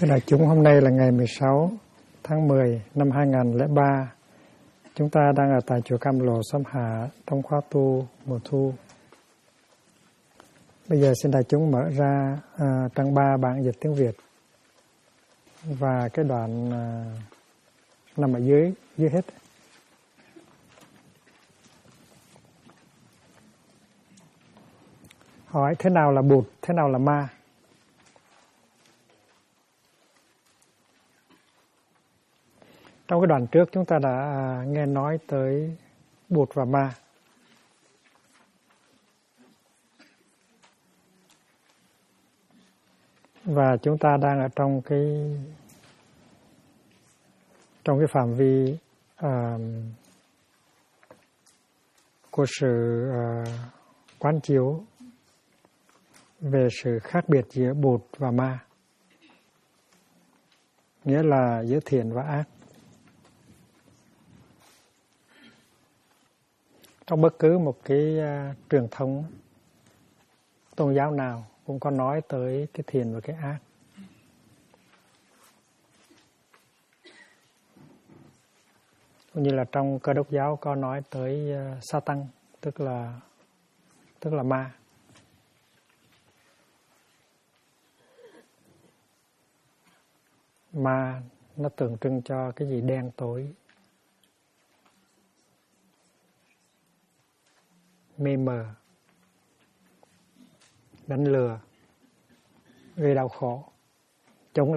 Thưa đại chúng, hôm nay là ngày 16 tháng 10 năm 2003. Chúng ta đang ở tại chùa Cam Lộ, Xóm Hạ, trong khóa tu mùa thu. Bây giờ xin đại chúng mở ra trang 3 bản dịch tiếng Việt. Và cái đoạn nằm ở dưới hết. Hỏi thế nào là Bụt, thế nào là ma? Trong cái đoạn trước chúng ta đã nghe nói tới Bụt và ma. Và chúng ta đang ở trong phạm vi của sự quán chiếu về sự khác biệt giữa Bụt và ma. Nghĩa là giữa thiện và ác. Trong bất cứ một cái truyền thống tôn giáo nào cũng có nói tới cái thiện và cái ác. Cũng như là trong Cơ Đốc giáo có nói tới Satan, tức là ma. Ma nó tượng trưng cho cái gì đen tối, mê mờ, đánh lừa, gây đau khổ, chống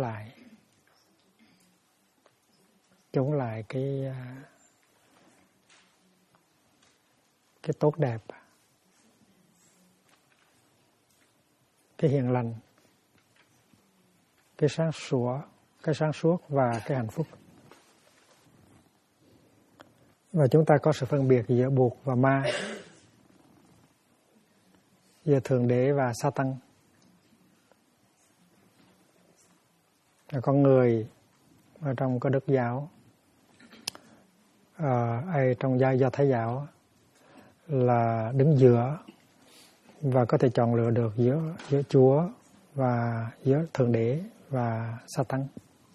lại cái tốt đẹp, cái hiền lành, cái sáng suốt và cái hạnh phúc. Và chúng ta có sự phân biệt giữa Bụt và ma, giữa Thượng Đế và Satan. Con người ở trong Cơ Đốc giáo, trong Do Thái giáo là đứng giữa và có thể chọn lựa được giữa Chúa và giữa Thượng Đế và Satan.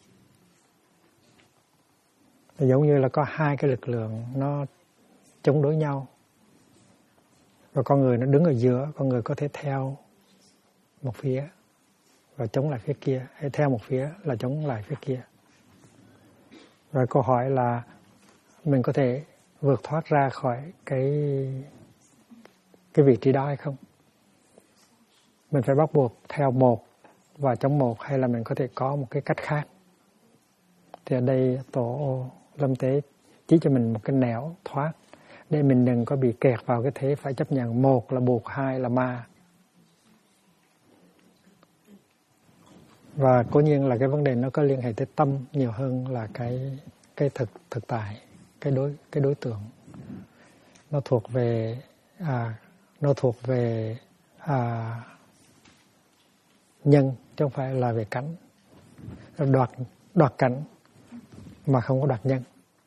Giống như là có hai cái lực lượng nó chống đối nhau. Và con người nó đứng ở giữa, con người có thể theo một phía và chống lại phía kia, hay theo một phía là chống lại phía kia. Và câu hỏi là mình có thể vượt thoát ra khỏi cái vị trí đó hay không? Mình phải bắt buộc theo một và chống một, hay là mình có thể có một cái cách khác? Thì ở đây Tổ Lâm Tế chỉ cho mình một cái nẻo thoát để mình đừng có bị kẹt vào cái thế phải chấp nhận một là Bụt, hai là ma. Và cố nhiên là cái vấn đề nó có liên hệ tới tâm nhiều hơn là cái thực tại, cái đối tượng. Nó thuộc về nhân chứ không phải là về cảnh. Đoạt cảnh mà không có đoạt nhân.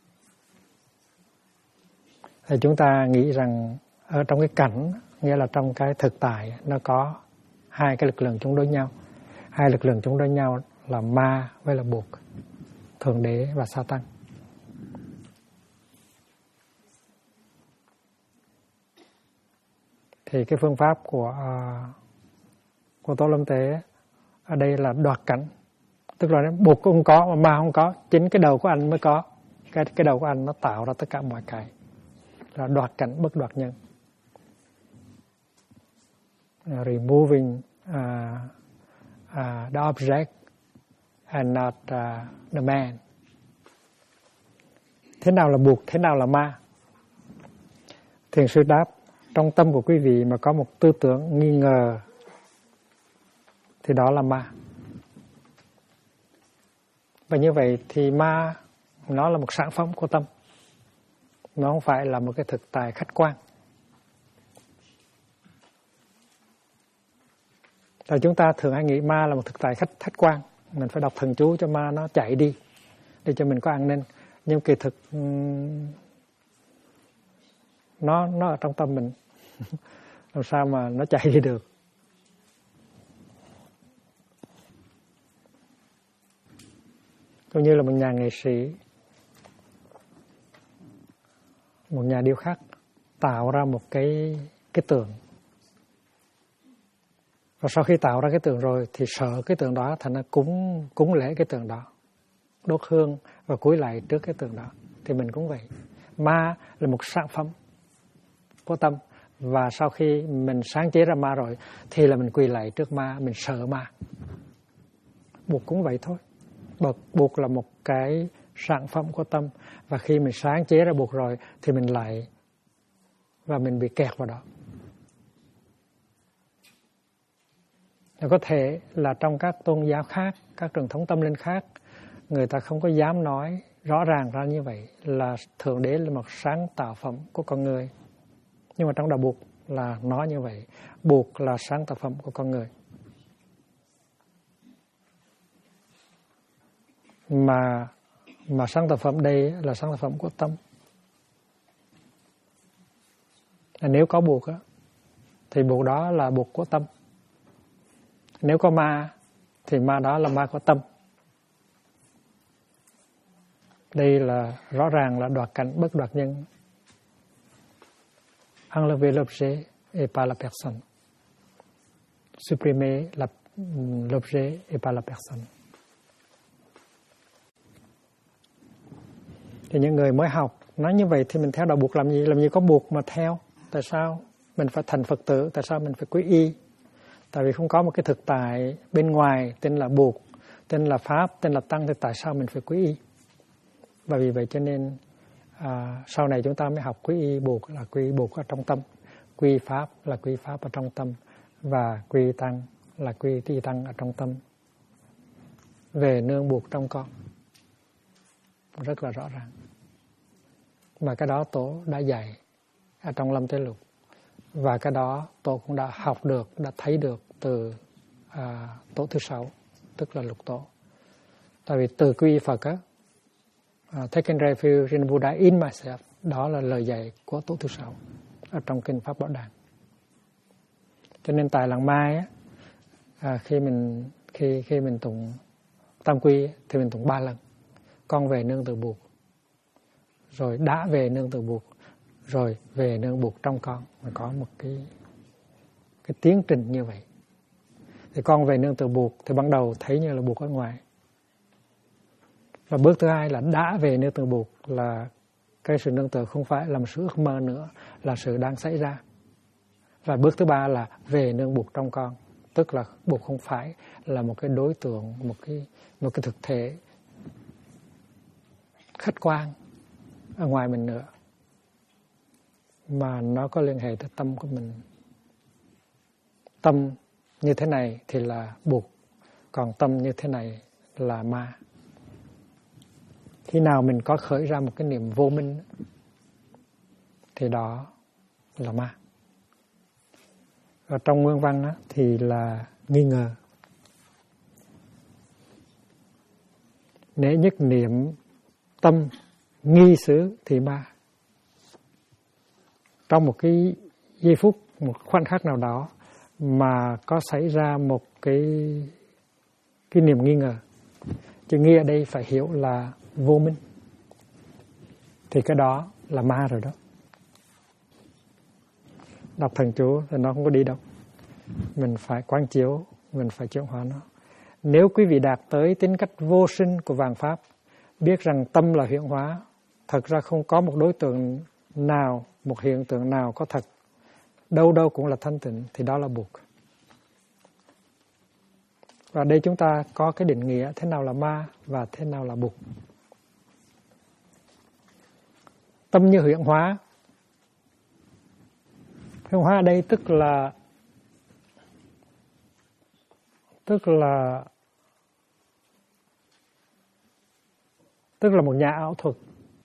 Thì chúng ta nghĩ rằng ở trong cái cảnh, nghĩa là trong cái thực tại, nó có hai cái lực lượng chống đối nhau. Hai lực lượng chống đối nhau là ma với là Bụt, Thượng Đế và Satan. Thì cái phương pháp của Tổ Lâm Tế ở đây là đoạt cảnh. Tức là Bụt cũng không có mà ma không có, chính cái đầu của anh mới có. Cái đầu của anh nó tạo ra tất cả mọi cái. Là đoạt cảnh bất đoạt nhân. Removing the object and not the man. Thế nào là Bụt, thế nào là ma? Thiền sư đáp, trong tâm của quý vị mà có một tư tưởng nghi ngờ thì đó là ma. Và như vậy thì ma nó là một sản phẩm của tâm. Nó không phải là một cái thực tại khách quan. Rồi chúng ta thường hay nghĩ ma là một thực tại khách quan. Mình phải đọc thần chú cho ma nó chạy đi để cho mình có an ninh. Nhưng kỳ thực nó ở trong tâm mình. Làm sao mà nó chạy đi được? Cũng như là một nhà nghệ sĩ, một nhà điêu khắc tạo ra một cái tượng. Và sau khi tạo ra cái tượng rồi thì sợ cái tượng đó, thành ra cúng lễ cái tượng đó, đốt hương và cúi lạy trước cái tượng đó. Thì mình cũng vậy. Ma là một sản phẩm của tâm, và sau khi mình sáng chế ra ma rồi thì là mình quỳ lạy trước ma, mình sợ ma. Buộc cũng vậy thôi. Buộc là một cái sản phẩm của tâm, và khi mình sáng chế ra buộc rồi thì mình lại và mình bị kẹt vào đó. Có thể là trong các tôn giáo khác, các truyền thống tâm linh khác, người ta không có dám nói rõ ràng ra như vậy, là Thượng Đế là một sáng tạo phẩm của con người. Nhưng mà trong Đạo Buộc là nói như vậy, Buộc là sáng tạo phẩm của con người. Mà sáng tạo phẩm đây là sáng tạo phẩm của tâm. Nếu có Buộc á, thì Buộc đó là Buộc của tâm. Nếu có ma thì ma đó là ma của tâm. Đây là rõ ràng là đoạt cảnh bất đoạt nhân. Enlever l'objet et pas la personne. Supprimer l'objet et pas la personne. Thì những người mới học nói như vậy thì mình theo Đạo Buộc làm gì? Làm gì có buộc mà theo? Tại sao mình phải thành Phật tử? Tại sao mình phải quy y? Tại vì không có một cái thực tại bên ngoài tên là Buộc, tên là Pháp, tên là Tăng, thì tại sao mình phải quy y? Và vì vậy cho nên sau này chúng ta mới học quy y Buộc là quy y Buộc ở trong tâm, quy Pháp là quy Pháp ở trong tâm, và quy Tăng là quy y Tăng ở trong tâm. Về nương Buộc trong con. Rất là rõ ràng. Mà cái đó Tổ đã dạy ở trong Lâm Tế Lục. Và cái đó Tổ cũng đã học được, đã thấy được từ Tổ thứ 6, tức là Lục Tổ. Tại vì từ quy Phật á, taking refuge in Buddha in myself, đó là lời dạy của Tổ thứ 6 ở trong kinh Pháp Bảo Đàn. Cho nên tại làng Mai á, khi mình tụng tam quy thì mình tụng 3 lần. Con về nương tựa Buộc, rồi đã về nương tựa Buộc, rồi về nương Buộc trong con. Mà có một cái tiến trình như vậy. Thì con về nương tựa Buộc thì ban đầu thấy như là Buộc ở ngoài. Và bước thứ hai là đã về nương tựa Buộc, là cái sự nương tựa không phải là một sự ước mơ nữa, là sự đang xảy ra. Và bước thứ ba là về nương Buộc trong con, tức là Buộc không phải là một cái đối tượng, một cái thực thể khách quan ở ngoài mình nữa, mà nó có liên hệ tới tâm của mình. Tâm như thế này thì là Buộc, còn tâm như thế này là ma. Khi nào mình có khởi ra một cái niệm vô minh thì đó là ma. Ở trong nguyên văn á, thì là nghi ngờ. Nếu nhất niệm tâm nghi xứ thì ma. Trong một cái giây phút, một khoảnh khắc nào đó mà có xảy ra một cái niềm nghi ngờ, chứ nghi ở đây phải hiểu là vô minh, thì cái đó là ma rồi đó. Đọc thần chú thì nó không có đi đâu. Mình phải quán chiếu, mình phải chuyển hóa nó. Nếu quý vị đạt tới tính cách vô sinh của vạn pháp, biết rằng tâm là hiện hóa, thật ra không có một đối tượng nào, một hiện tượng nào có thật, đâu đâu cũng là thanh tịnh, thì đó là Buộc. Và đây chúng ta có cái định nghĩa thế nào là ma và thế nào là Buộc. Tâm như hiện hóa. Hiện hóa ở đây tức là một nhà ảo thuật.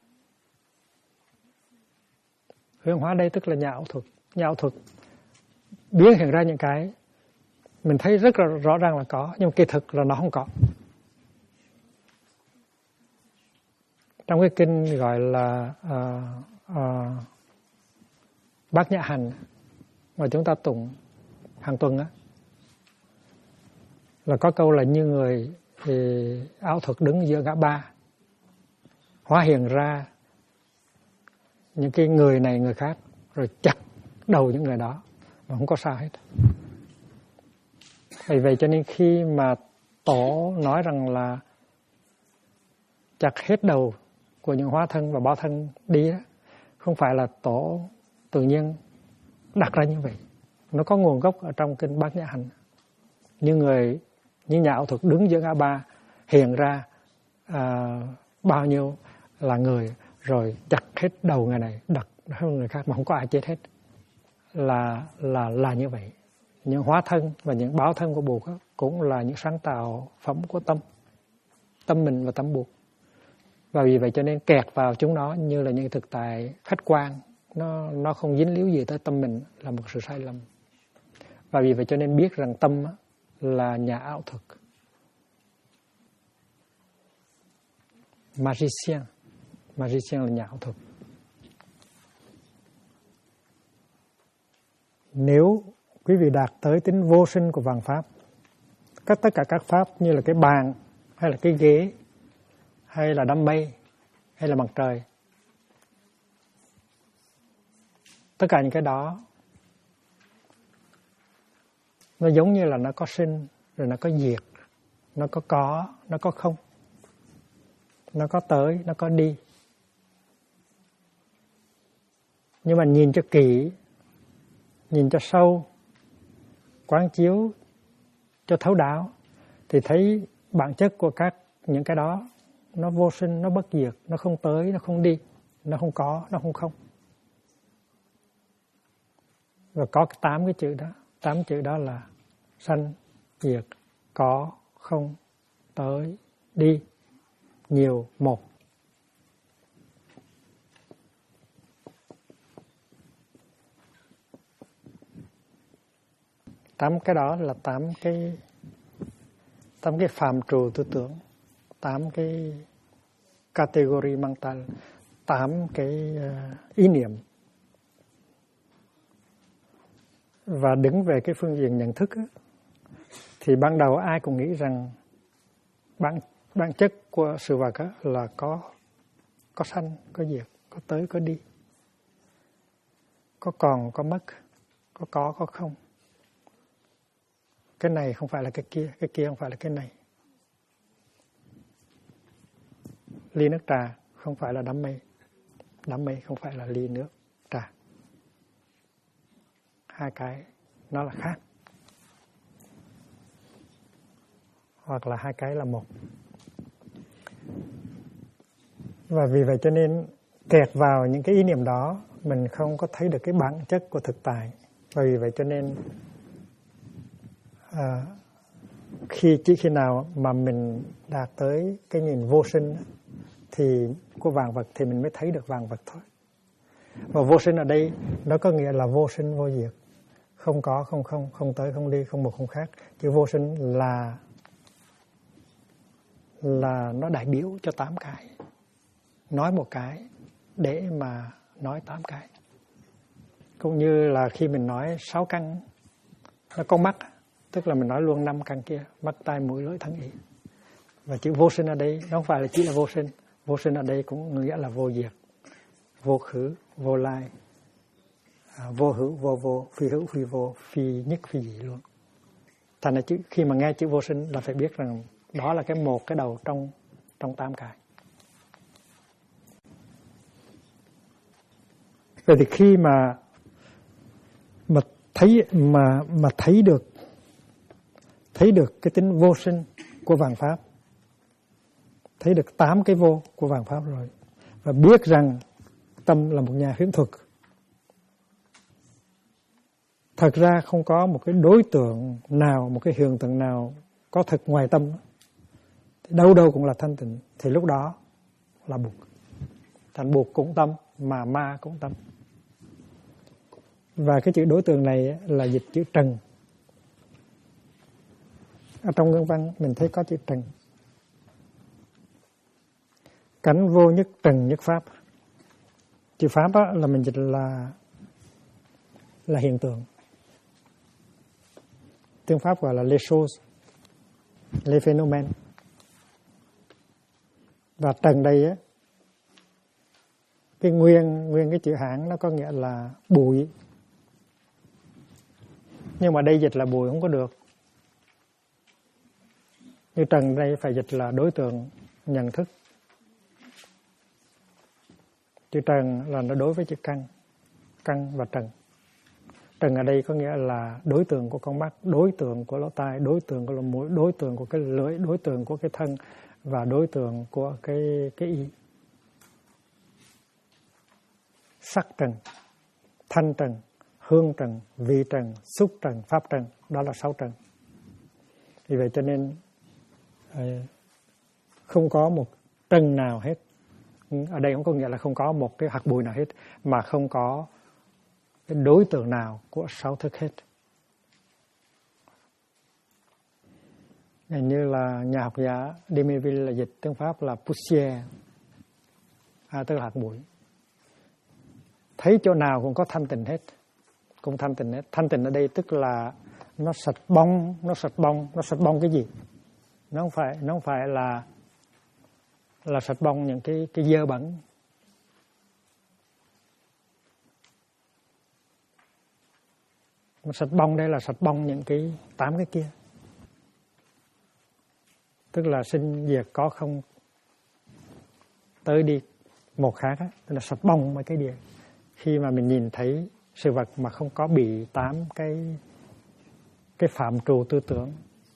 Hiện hóa đây tức là nhà ảo thuật. Nhà ảo thuật biến hiện ra những cái mình thấy rất là rõ ràng là có, nhưng kỳ thực là nó không có. Trong cái kinh gọi là Bát Nhã Hành mà chúng ta tụng hàng tuần á, là có câu là như người thì ảo thuật đứng giữa ngã ba, hóa hiện ra những cái người này người khác, rồi chặt đầu những người đó mà không có sao hết. Vì vậy cho nên khi mà Tổ nói rằng là chặt hết đầu của những hóa thân và báo thân đi đó, không phải là Tổ tự nhiên đặt ra như vậy. Nó có nguồn gốc ở trong kinh Bát Nhã Hành. Như nhà ảo thuật đứng giữa ngã ba hiện ra bao nhiêu là người, rồi chặt hết đầu người này, đặt hết người khác mà không có ai chết hết, là như vậy. Những hóa thân và những báo thân của Bụt cũng là những sáng tạo phẩm của tâm mình và tâm Bụt. Và vì vậy cho nên kẹt vào chúng nó như là những thực tại khách quan, nó không dính líu gì tới tâm mình là một sự sai lầm. Và vì vậy cho nên biết rằng tâm là nhà ảo thuật, magician là nhà ảo thuật. Nếu quý vị đạt tới tính vô sinh của vạn pháp, tất cả các pháp như là cái bàn, hay là cái ghế, hay là đám mây, hay là mặt trời, tất cả những cái đó nó giống như là nó có sinh, rồi nó có diệt, nó có không, nó có tới, nó có đi. Nhưng mà nhìn cho kỹ, nhìn cho sâu, quán chiếu cho thấu đáo, thì thấy bản chất của những cái đó nó vô sinh, nó bất diệt, nó không tới, nó không đi, nó không có, nó không không. Và có 8 cái chữ đó. 8 chữ đó là sanh, diệt, có, không, tới, đi, nhiều, một. Tám cái đó là 8 cái phạm trù tư tưởng, 8 cái category mental, 8 cái ý niệm. Và đứng về cái phương diện nhận thức thì ban đầu ai cũng nghĩ rằng bản chất của sự vật là có sanh, có diệt, có tới, có đi, có còn, có mất, có không. Cái này không phải là cái kia không phải là cái này. Ly nước trà không phải là đám mây không phải là ly nước trà. Hai cái nó là khác. Hoặc là hai cái là một. Và vì vậy cho nên kẹt vào những cái ý niệm đó, mình không có thấy được cái bản chất của thực tại. Và vì vậy cho nên chỉ khi nào mà mình đạt tới cái nhìn vô sinh thì của vạn vật thì mình mới thấy được vạn vật thôi. Và vô sinh ở đây nó có nghĩa là vô sinh vô diệt, không có, không tới, không đi, không một, không khác. Chữ vô sinh là nó đại biểu cho 8 cái. Nói một cái để mà nói 8 cái. Cũng như là khi mình nói 6 căn nó có mắt, tức là mình nói luôn 5 căn kia, mắt, tai, mũi, lưỡi, thân, ý. Và chữ vô sinh ở đây nó không phải là chỉ là vô sinh. Vô sinh ở đây cũng nghĩa là vô diệt, vô khứ, vô lai, vô hữu, vô, phi hữu, phi vô, phi nhất, phi dị luôn. Thành ra khi mà nghe chữ vô sinh là phải biết rằng đó là một cái đầu trong 8 cái. Vậy thì khi mà thấy được cái tính vô sinh của vạn pháp, thấy được 8 cái vô của vạn pháp rồi, và biết rằng tâm là một nhà huyễn thuật, thật ra không có một cái đối tượng nào, một cái hiện tượng nào có thực ngoài tâm, thì đâu đâu cũng là thanh tịnh, thì lúc đó là Bụt. Thành Bụt cũng tâm mà ma cũng tâm. Và cái chữ đối tượng này là dịch chữ trần. Ở trong ngữ văn mình thấy có chữ trần. Cánh vô nhất trần nhất pháp. Chữ pháp đó là mình dịch là hiện tượng. Tiếng Pháp gọi là les choses, les phénomènes. Và trần đây á, cái nguyên cái chữ Hán nó có nghĩa là bụi. Nhưng mà đây dịch là bụi không có được. Như trần đây phải dịch là đối tượng nhận thức. Chữ trần là nó đối với chữ căn và trần. Trần ở đây có nghĩa là đối tượng của con mắt, đối tượng của lỗ tai, đối tượng của lỗ mũi, đối tượng của cái lưỡi, đối tượng của cái thân và đối tượng của cái ý. Sắc trần, thanh trần, hương trần, vị trần, xúc trần, pháp trần, đó là 6 trần. Vì vậy cho nên không có một trần nào hết. Ở đây không có nghĩa là không có một cái hạt bụi nào hết, mà không có cái đối tượng nào của 6 thức hết. Như là nhà học giả Demeville là dịch tiếng Pháp là poussière, tức là hạt bụi. Thấy chỗ nào cũng có thanh tịnh hết, cũng thanh tịnh hết. Thanh tịnh ở đây tức là nó sạch bong cái gì? Nó không phải là sạch bong những cái dơ bẩn. Sạch bong đây là sạch bong những cái 8 cái kia. Tức là sinh diệt có không tới đi một khác á, tức là sạch bong mấy cái địa. Khi mà mình nhìn thấy sự vật mà không có bị 8 cái phạm trù tư tưởng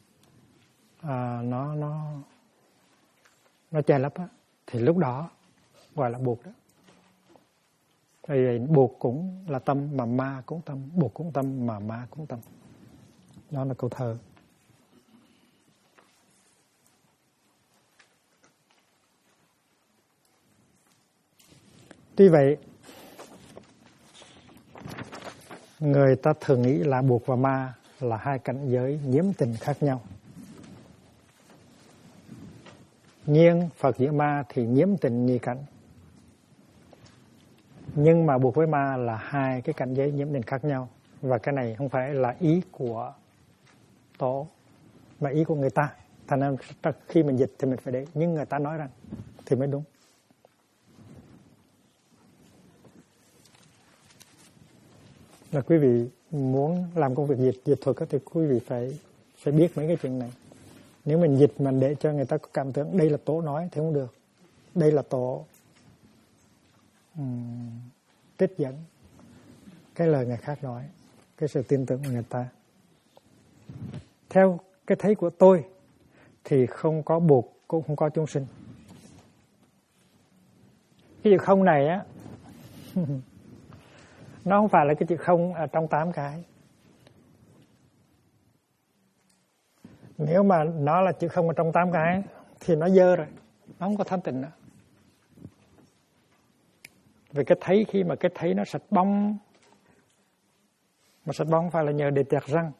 nó che lấp á, thì lúc đó gọi là buộc đó. Thì buộc cũng là tâm mà ma cũng tâm, buộc cũng tâm mà ma cũng tâm. Đó là câu thơ. Tuy vậy, người ta thường nghĩ là buộc và ma là hai cảnh giới nhiễm tình khác nhau. Nhưng Phật giữa ma thì nhiễm tình nhị cảnh. Nhưng mà buộc với ma là hai cái cảnh giới nhiễm tình khác nhau. Và cái này không phải là ý của Tổ, mà ý của người ta. Thành ra khi mình dịch thì mình phải để, nhưng người ta nói rằng thì mới đúng. Là quý vị muốn làm công việc dịch thuật thì quý vị phải biết mấy cái chuyện này. Nếu mình dịch mà để cho người ta có cảm tưởng đây là Tổ nói thì không được. Đây là Tổ trích dẫn cái lời người khác nói, cái sự tin tưởng của người ta. Theo cái thấy của tôi thì không có buộc cũng không có chúng sinh. Cái chữ không này á nó không phải là cái chữ không ở trong 8 cái. Nếu mà nó là chữ không ở trong 8 cái thì nó dơ rồi, nó không có thanh tịnh nữa. Vì cái thấy, khi mà cái thấy nó sạch bóng, mà sạch bóng phải là nhờ để tẹt răng.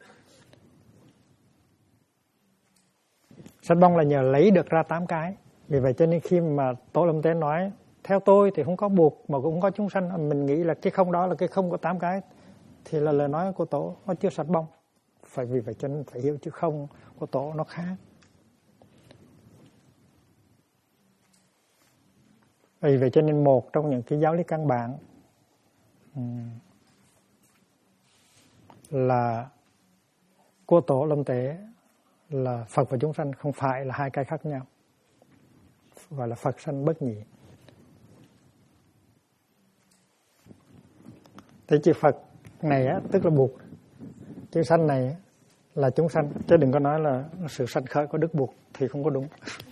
Sạch bóng là nhờ lấy được ra 8 cái. Vì vậy cho nên khi mà Tổ Lâm Tế nói theo tôi thì không có buộc mà cũng không có chúng sanh, mình nghĩ là cái không đó là cái không có 8 cái, thì là lời nói của Tổ nó chưa sạch bóng. Vì vậy cho nên phải hiểu chữ không của Tổ nó khác. Vì vậy cho nên một trong những cái giáo lý căn bản là của Tổ Lâm Tế là Phật và chúng sanh không phải là hai cái khác nhau, gọi là Phật sanh bất nhị. Thì chữ Phật này á, tức là buộc, chữ sanh này là chúng sanh, chứ đừng có nói là sự sanh khởi của đức buộc thì không có đúng.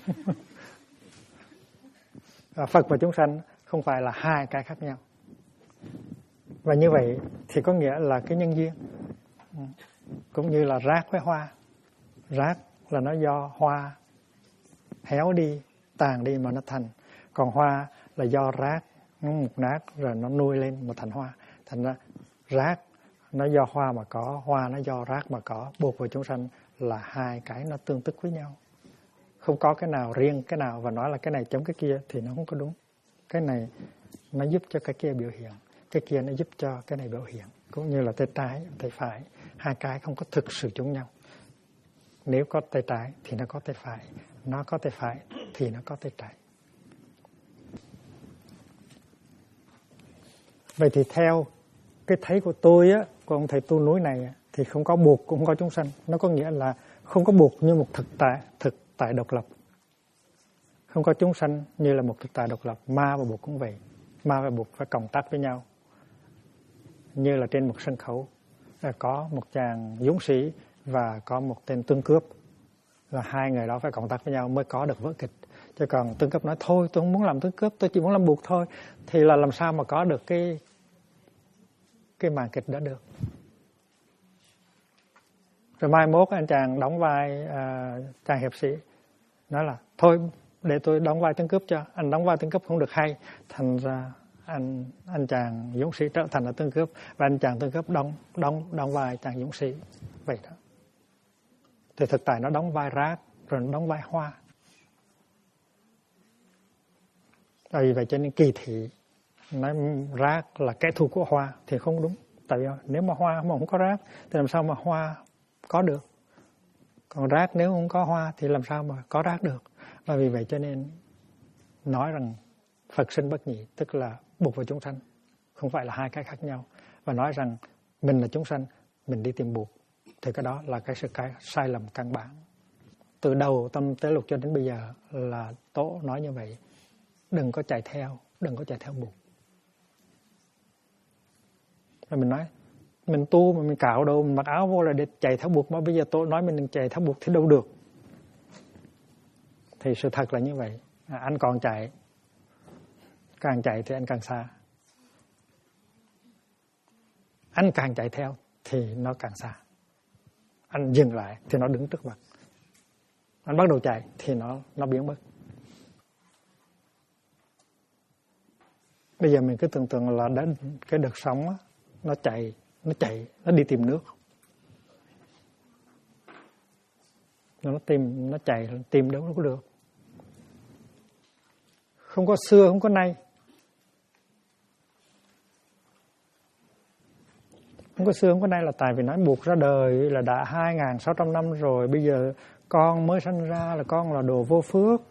Phật và chúng sanh không phải là hai cái khác nhau. Và như vậy thì có nghĩa là cái nhân duyên, cũng như là rác với hoa. Rác là nó do hoa héo đi, tàn đi mà nó thành. Còn hoa là do rác nó mục nát rồi nó nuôi lên mà thành hoa. Thành ra rác nó do hoa mà có, hoa nó do rác mà có. Buộc và chúng sanh là hai cái nó tương tức với nhau. Không có cái nào riêng cái nào và nói là cái này chống cái kia thì nó không có đúng. Cái này nó giúp cho cái kia biểu hiện, cái kia nó giúp cho cái này biểu hiện. Cũng như là tay trái, tay phải, hai cái không có thực sự chống nhau. Nếu có tay trái thì nó có tay phải, nó có tay phải thì nó có tay trái. Vậy thì theo cái thấy của tôi á, của ông thầy tu núi này, thì không có buộc cũng không có chúng sanh. Nó có nghĩa là không có buộc như một thực tại độc lập. Không có chúng sanh như là một thực tại độc lập. Ma và buộc cũng vậy. Ma và buộc phải cộng tác với nhau. Như là trên một sân khấu có một chàng dũng sĩ và có một tên tương cướp, là hai người đó phải cộng tác với nhau mới có được vở kịch. Chứ còn tương cướp nói thôi tôi không muốn làm tương cướp, tôi chỉ muốn làm buộc thôi, thì là làm sao mà có được cái màn kịch đó được. Rồi mai mốt anh chàng đóng vai chàng hiệp sĩ nói là thôi để tôi đóng vai tương cướp cho, anh đóng vai tương cướp không được hay, thành ra anh chàng dũng sĩ trở thành là tương cướp, và anh chàng tương cướp đóng vai chàng dũng sĩ. Vậy đó. Thì thực tại nó đóng vai rác, rồi nó đóng vai hoa. Vì vậy cho nên kỳ thị nói rác là kẻ thù của hoa thì không đúng. Tại vì nếu mà hoa mà không có rác thì làm sao mà hoa có được. Còn rác nếu không có hoa thì làm sao mà có rác được. Và vì vậy cho nên nói rằng Phật sinh bất nhị, tức là buộc và chúng sanh không phải là hai cái khác nhau. Và nói rằng mình là chúng sanh, mình đi tìm buộc, thì cái đó là cái sai lầm căn bản. Từ đầu tâm tế lục cho đến bây giờ là Tổ nói như vậy. Đừng có chạy theo buộc. Rồi mình nói mình tu mà mình cạo đầu, mình mặc áo vô là để chạy theo buộc, mà bây giờ Tổ nói mình đừng chạy theo buộc thì đâu được. Thì sự thật là như vậy. Anh còn chạy, càng chạy thì anh càng xa. Anh càng chạy theo thì nó càng xa. Anh dừng lại thì nó đứng trước mặt. Anh bắt đầu chạy thì nó biến mất. Bây giờ mình cứ tưởng tượng là cái đợt sóng đó, nó chạy, nó đi tìm nước. Nó chạy tìm đâu có được. Không có xưa, không có nay. Không có xưa, không có nay là tại vì nói buộc ra đời là đã 2.600 năm rồi. Bây giờ con mới sinh ra là con là đồ vô phước.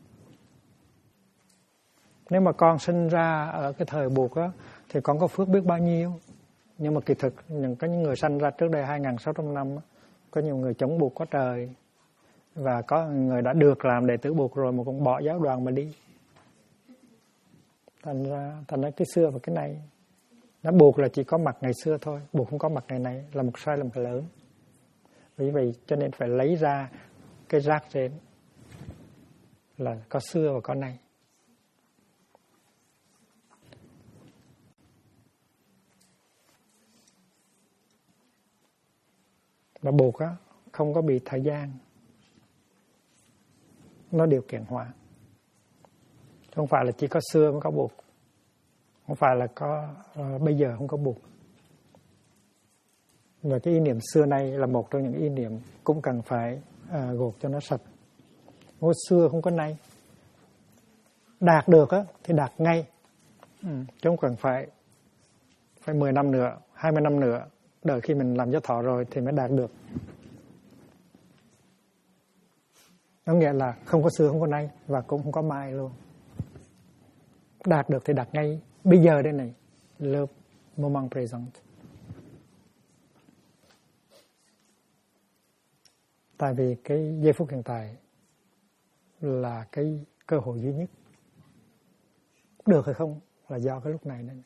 Nếu mà con sinh ra ở cái thời buộc á, thì con có phước biết bao nhiêu. Nhưng mà kỳ thực có những người sanh ra trước đây 2.600 năm á, có nhiều người chống buộc quá trời. Và có người đã được làm đệ tử buộc rồi mà cũng bỏ giáo đoàn mà đi. Thành ra cái xưa và cái nay. Nó buộc là chỉ có mặt ngày xưa thôi, buộc không có mặt ngày này là một sai lầm lớn. Vì vậy cho nên phải lấy ra cái rác trên là có xưa và có nay. Và buộc á không có bị thời gian nó điều kiện hóa. Không phải là chỉ có xưa mới có buộc. Không phải là có bây giờ không có buộc. Và cái ý niệm xưa nay là một trong những ý niệm cũng cần phải gột cho nó sạch. Không có xưa không có nay. Đạt được á thì đạt ngay. Chứ không cần phải 10 năm nữa, 20 năm nữa, đợi khi mình làm giáo thọ rồi thì mới đạt được. Nó nghĩa là không có xưa không có nay và cũng không có mai luôn. Đạt được thì đạt ngay bây giờ đây này. Le moment présent. Tại vì cái giây phút hiện tại là cái cơ hội duy nhất. Được hay không là do cái lúc này nên.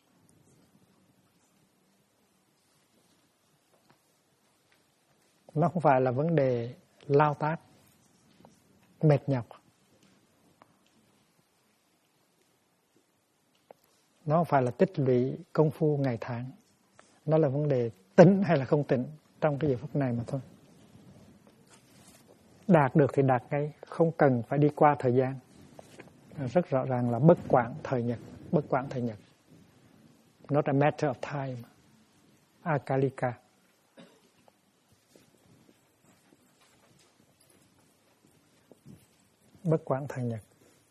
Nó không phải là vấn đề lao tác, mệt nhọc. Nó không phải là tích lũy công phu ngày tháng. Nó là vấn đề tỉnh hay là không tỉnh trong cái giờ phút này mà thôi. Đạt được thì đạt ngay, không cần phải đi qua thời gian. Rất rõ ràng là bất quản thời nhật. Bất quản thời nhật. Not a matter of time. Akalika. Bất quản thời nhật.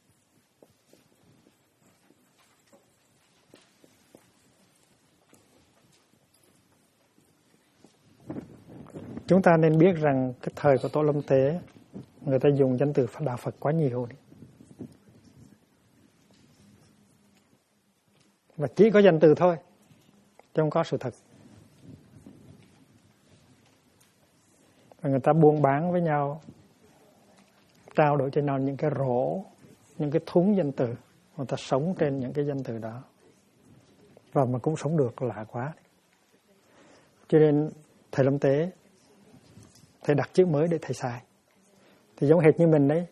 Chúng ta nên biết rằng cái thời của Tổ Lâm Tế người ta dùng danh từ Đạo Phật quá nhiều. Và chỉ có danh từ thôi, chứ không có sự thật. Và người ta buôn bán với nhau, trao đổi cho nhau những cái rổ, những cái thúng danh từ. Người ta sống trên những cái danh từ đó. Và mà cũng sống được lạ quá. Cho nên thầy Lâm Tế, thầy đặt chữ mới để thầy xài. Thì giống hệt như mình đấy.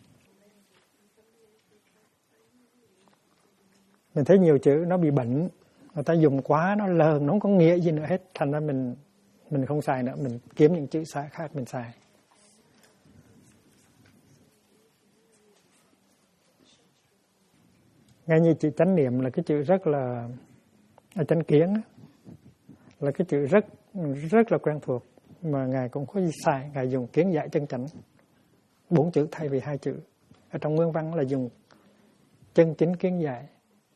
Mình thấy nhiều chữ nó bị bệnh, người ta dùng quá, nó lờn, nó không có nghĩa gì nữa hết. Thành ra mình không xài nữa, mình kiếm những chữ khác mình xài. Ngay như chữ chánh niệm là cái chữ rất là chánh kiến, là cái chữ rất là quen thuộc, mà Ngài cũng có xài. Ngài dùng kiến giải chân chánh, 4 chữ thay vì 2 chữ. Ở trong nguyên văn là dùng chân chính kiến giải.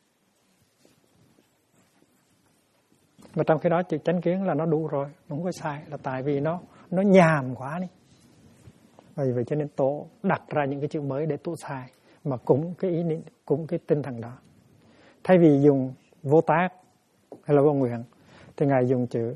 Mà trong khi đó chữ chánh kiến là nó đủ rồi, không có sai, là tại vì nó nhàm quá đi. Vì vậy cho nên Tổ đặt ra những cái chữ mới để Tổ xài, mà cũng cái ý niệm, cũng cái tinh thần đó. Thay vì dùng vô tác hay là vô nguyện, thì Ngài dùng chữ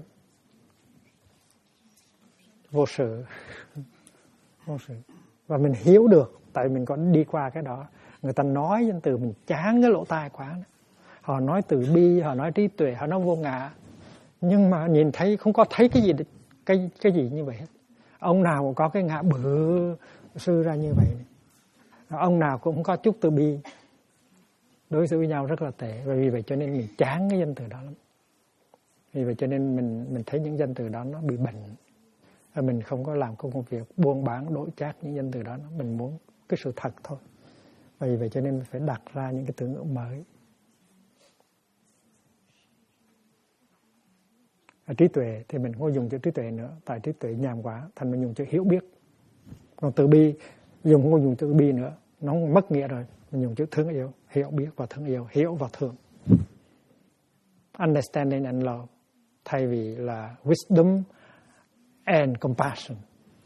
vô sự. Vô sự. Và mình hiểu được, tại mình có đi qua cái đó. Người ta nói danh từ mình chán cái lỗ tai quá. Họ nói từ bi, họ nói trí tuệ, họ nói vô ngã. Nhưng mà nhìn thấy, không có thấy cái gì như vậy hết. Ông nào cũng có cái ngã bự sư ra như vậy. Ông nào cũng không có chút từ bi. Đối xử với nhau rất là tệ. Và vì vậy cho nên mình chán cái danh từ đó lắm. Vì vậy cho nên mình thấy những danh từ đó nó bị bệnh. Và mình không có làm công việc buôn bán đổi chác những danh từ đó. Mình muốn cái sự thật thôi. Và vì vậy cho nên mình phải đặt ra những cái từ ngữ mới. Trí tuệ thì mình không có dùng chữ trí tuệ nữa, tại trí tuệ nhàm quá, thành mình dùng chữ hiểu biết. Còn từ bi dùng không có dùng chữ từ bi nữa, nó không mất nghĩa rồi. Mình dùng chữ thương yêu, hiểu biết và thương yêu, hiểu và thương. Understanding and love, thay vì là wisdom and compassion.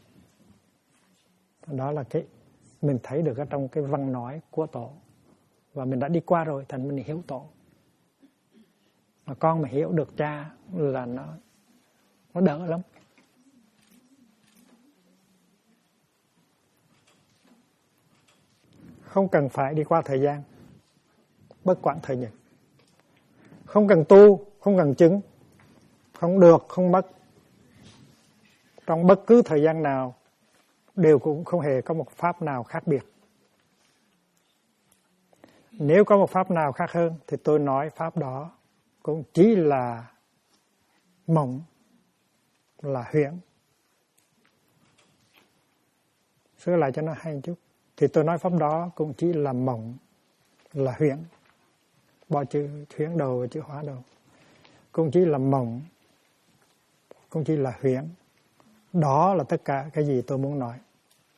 Đó là cái mình thấy được ở trong cái văn nói của Tổ. Và mình đã đi qua rồi, thành mình hiểu Tổ. Mà con mà hiểu được cha là nó đỡ lắm. Không cần phải đi qua thời gian, bất quản thời nhật. Không cần tu, không cần chứng, không được, không mất. Trong bất cứ thời gian nào, đều cũng không hề có một pháp nào khác biệt. Nếu có một pháp nào khác hơn, thì tôi nói pháp đó cũng chỉ là mộng, là huyễn. Sửa lại cho nó hay một chút. Thì tôi nói pháp đó cũng chỉ là mộng, là huyễn. Bỏ chữ huyễn đầu và chữ hóa đầu. Cũng chỉ là mộng, cũng chỉ là huyễn. Đó là tất cả cái gì tôi muốn nói.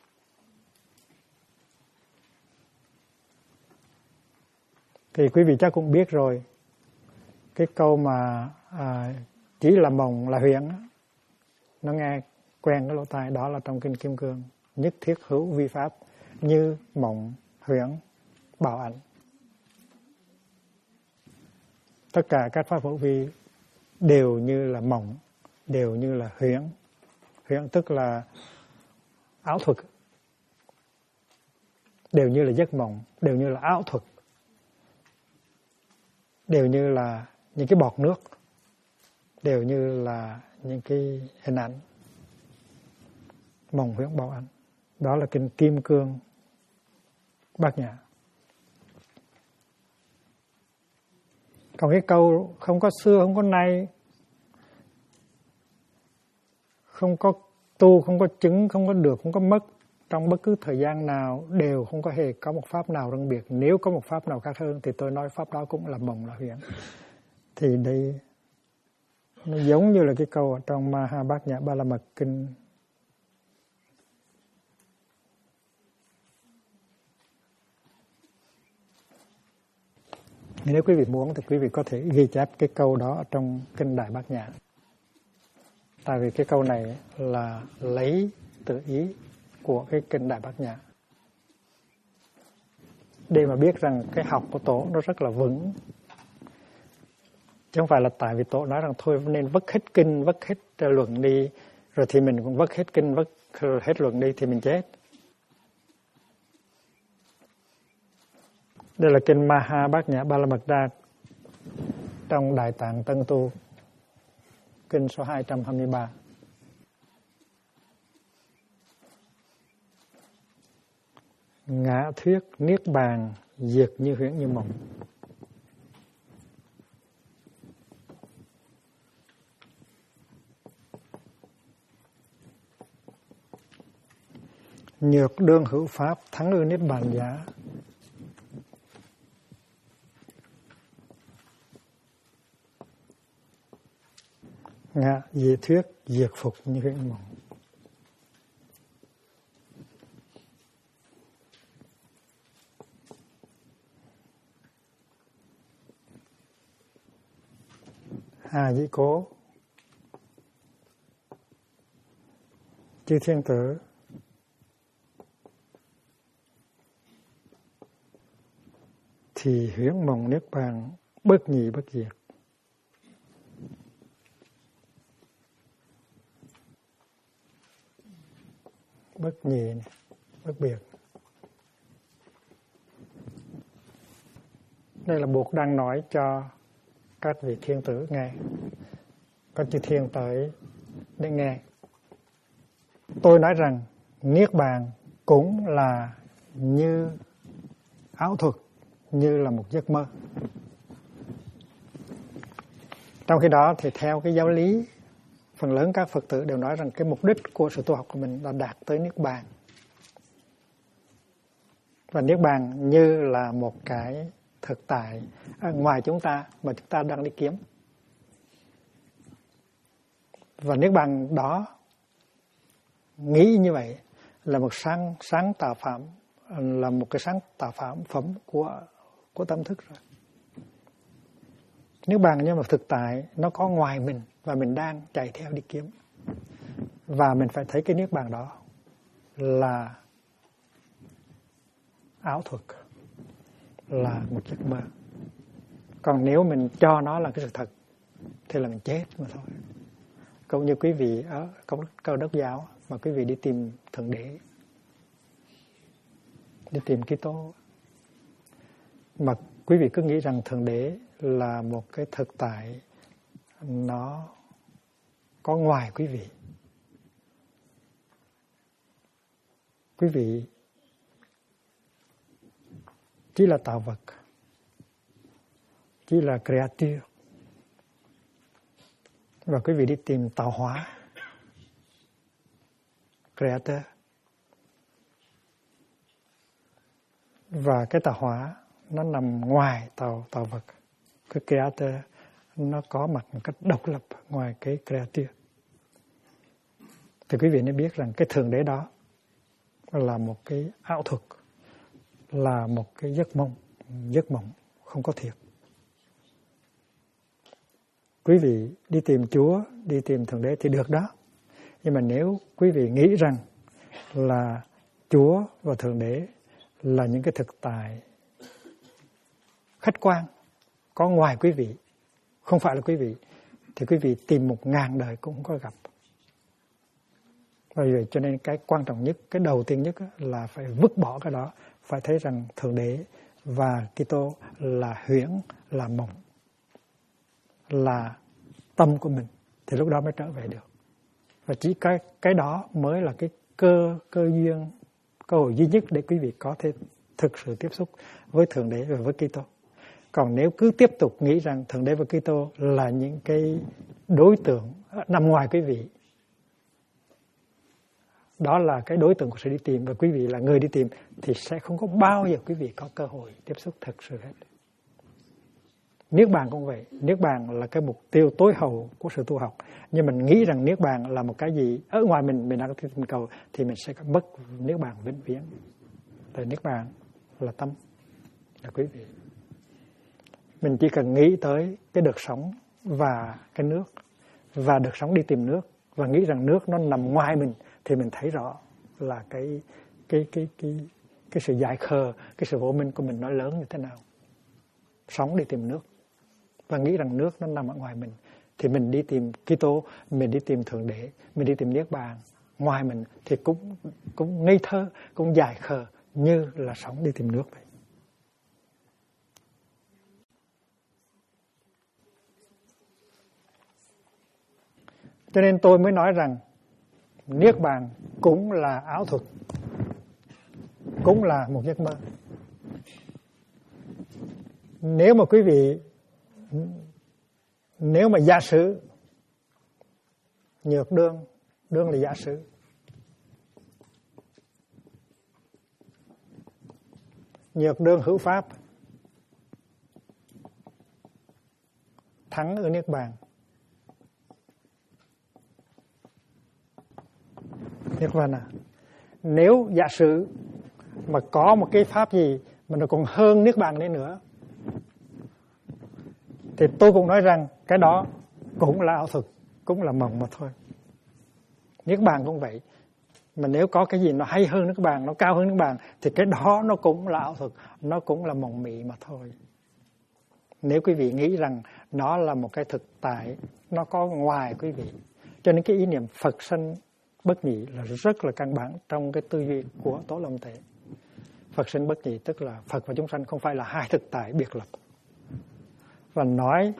Thì quý vị chắc cũng biết rồi. Cái câu mà chỉ là mộng là huyễn, nó nghe quen cái lỗ tai. Đó là trong Kinh Kim Cương. Nhất thiết hữu vi pháp, như mộng, huyễn, bảo ảnh. Tất cả các pháp hữu vi đều như là mộng, đều như là huyễn. Huyễn tức là ảo thuật. Đều như là giấc mộng, đều như là ảo thuật. Đều như là những cái bọt nước, đều như là những cái hình ảnh. Mộng huyễn bảo ảnh. Đó là Kinh Kim Cương Bát Nhã. Còn cái câu không có xưa, không có nay, không có tu, không có chứng, không có được, không có mất, trong bất cứ thời gian nào đều không có hề có một pháp nào riêng biệt. Nếu có một pháp nào khác hơn thì tôi nói pháp đó cũng là mộng, là huyễn. Thì đây nó giống như là cái câu ở trong Maha Bát Nhã Ba La Mật Kinh. Nếu quý vị muốn thì quý vị có thể ghi chép cái câu đó ở trong Kinh Đại Bát Nhã. Tại vì cái câu này là lấy từ ý của cái Kinh Đại Bát Nhã. Để mà biết rằng cái học của Tổ nó rất là vững. Chứ không phải là tại vì Tổ nói rằng thôi nên vất hết kinh, vất hết luận đi, rồi thì mình cũng vất hết kinh, vất hết luận đi thì mình chết. Đây là kinh Maha Bát Nhã Ba La Mật Đa trong Đại Tạng Tân Tu, kinh số 223. Ngã thuyết niết bàn diệt như huyễn như mộng. Nhược đương hữu pháp thắng ư niết bàn giả. Ngã dị thuyết diệt phục như huyễn mộng. Hà Dĩ Cố, chư thiên tử thì huyễn mộng niết bàn bất nhị bất diệt. Bất nhị, bất biệt. Đây là Bụt đang nói cho các vị thiên tử nghe. Có chư thiên tới để nghe. Tôi nói rằng niết bàn cũng là như ảo thuật, như là một giấc mơ. Trong khi đó thì theo cái giáo lý, phần lớn các Phật tử đều nói rằng cái mục đích của sự tu học của mình là đạt tới niết bàn. Và niết bàn như là một cái thực tại ở ngoài chúng ta mà chúng ta đang đi kiếm. Và niết bàn đó nghĩ như vậy là một sáng tạo phẩm, là một cái sáng tạo phẩm của tâm thức rồi. Niết bàn như một thực tại nó có ngoài mình và mình đang chạy theo đi kiếm. Và mình phải thấy cái niết bàn đó là ảo thuật, là một giấc mơ. Còn nếu mình cho nó là cái sự thật thì là mình chết mà thôi. Cũng như quý vị ở Cầu Đất Giáo mà quý vị đi tìm Thượng Đế, đi tìm Kitô, mà quý vị cứ nghĩ rằng Thượng Đế là một cái thực tại nó có ngoài quý vị. Quý vị chỉ là tạo vật, chỉ là creature. Và quý vị đi tìm tạo hóa, creator. Và cái tạo hóa nó nằm ngoài tạo vật. Cái creator nó có mặt một cách độc lập ngoài cái creature. Thì quý vị nên biết rằng cái Thượng Đế đó là một cái ảo thuật, là một cái giấc mộng không có thiệt. Quý vị đi tìm Chúa, đi tìm Thượng Đế thì được đó. Nhưng mà nếu quý vị nghĩ rằng là Chúa và Thượng Đế là những cái thực tại khách quan có ngoài quý vị, không phải là quý vị, thì quý vị tìm 1000 đời cũng không có gặp. Vì vậy cho nên cái quan trọng nhất, cái đầu tiên nhất là phải vứt bỏ cái đó, phải thấy rằng Thượng Đế và Kitô là huyễn, là mộng, là tâm của mình, thì lúc đó mới trở về được. Và chỉ cái đó mới là cái cơ duyên, cơ hội duy nhất để quý vị có thể thực sự tiếp xúc với Thượng Đế và với Kitô. Còn nếu cứ tiếp tục nghĩ rằng Thượng Đế và Kitô là những cái đối tượng nằm ngoài quý vị, đó là cái đối tượng của sự đi tìm, và quý vị là người đi tìm, thì sẽ không có bao giờ quý vị có cơ hội tiếp xúc thực sự hết. Niết bàn cũng vậy. Niết bàn là cái mục tiêu tối hậu của sự tu học. Nhưng mình nghĩ rằng Niết bàn là một cái gì ở ngoài mình đang tìm cầu, thì mình sẽ mất Niết bàn vĩnh viễn. Tại Niết bàn là tâm, là quý vị. Mình chỉ cần nghĩ tới cái đợt sống và cái nước, và đợt sống đi tìm nước, và nghĩ rằng nước nó nằm ngoài mình, thì mình thấy rõ là cái sự dại khờ, cái sự vô minh của mình nó lớn như thế nào. Sống đi tìm nước, và nghĩ rằng nước nó nằm ở ngoài mình, thì mình đi tìm Kitô, mình đi tìm Thượng Đế, mình đi tìm Niết Bàn ngoài mình thì cũng ngây thơ, cũng dại khờ như là sống đi tìm nước vậy. Cho nên tôi mới nói rằng Niết Bàn cũng là ảo thuật, cũng là một giấc mơ. Nếu mà quý vị, nếu mà giả sử nhược đương là giả sử, nhược đương hữu pháp thắng ở Niết Bàn. Niết Bàn à, nếu giả sử mà có một cái pháp gì mà nó còn hơn Niết Bàn lên nữa, thì tôi cũng nói rằng cái đó cũng là ảo thuật, cũng là mộng mà thôi. Niết Bàn cũng vậy. Mà nếu có cái gì nó hay hơn Niết Bàn, nó cao hơn Niết Bàn, thì cái đó nó cũng là ảo thuật, nó cũng là mộng mị mà thôi. Nếu quý vị nghĩ rằng nó là một cái thực tại, nó có ngoài quý vị. Cho nên cái ý niệm Phật sanh bất nhị là rất là căn bản trong cái tư duy của Tổ Long Thể. Phật sinh bất nhị tức là Phật và chúng sanh không phải là hai thực tại biệt lập. Và nói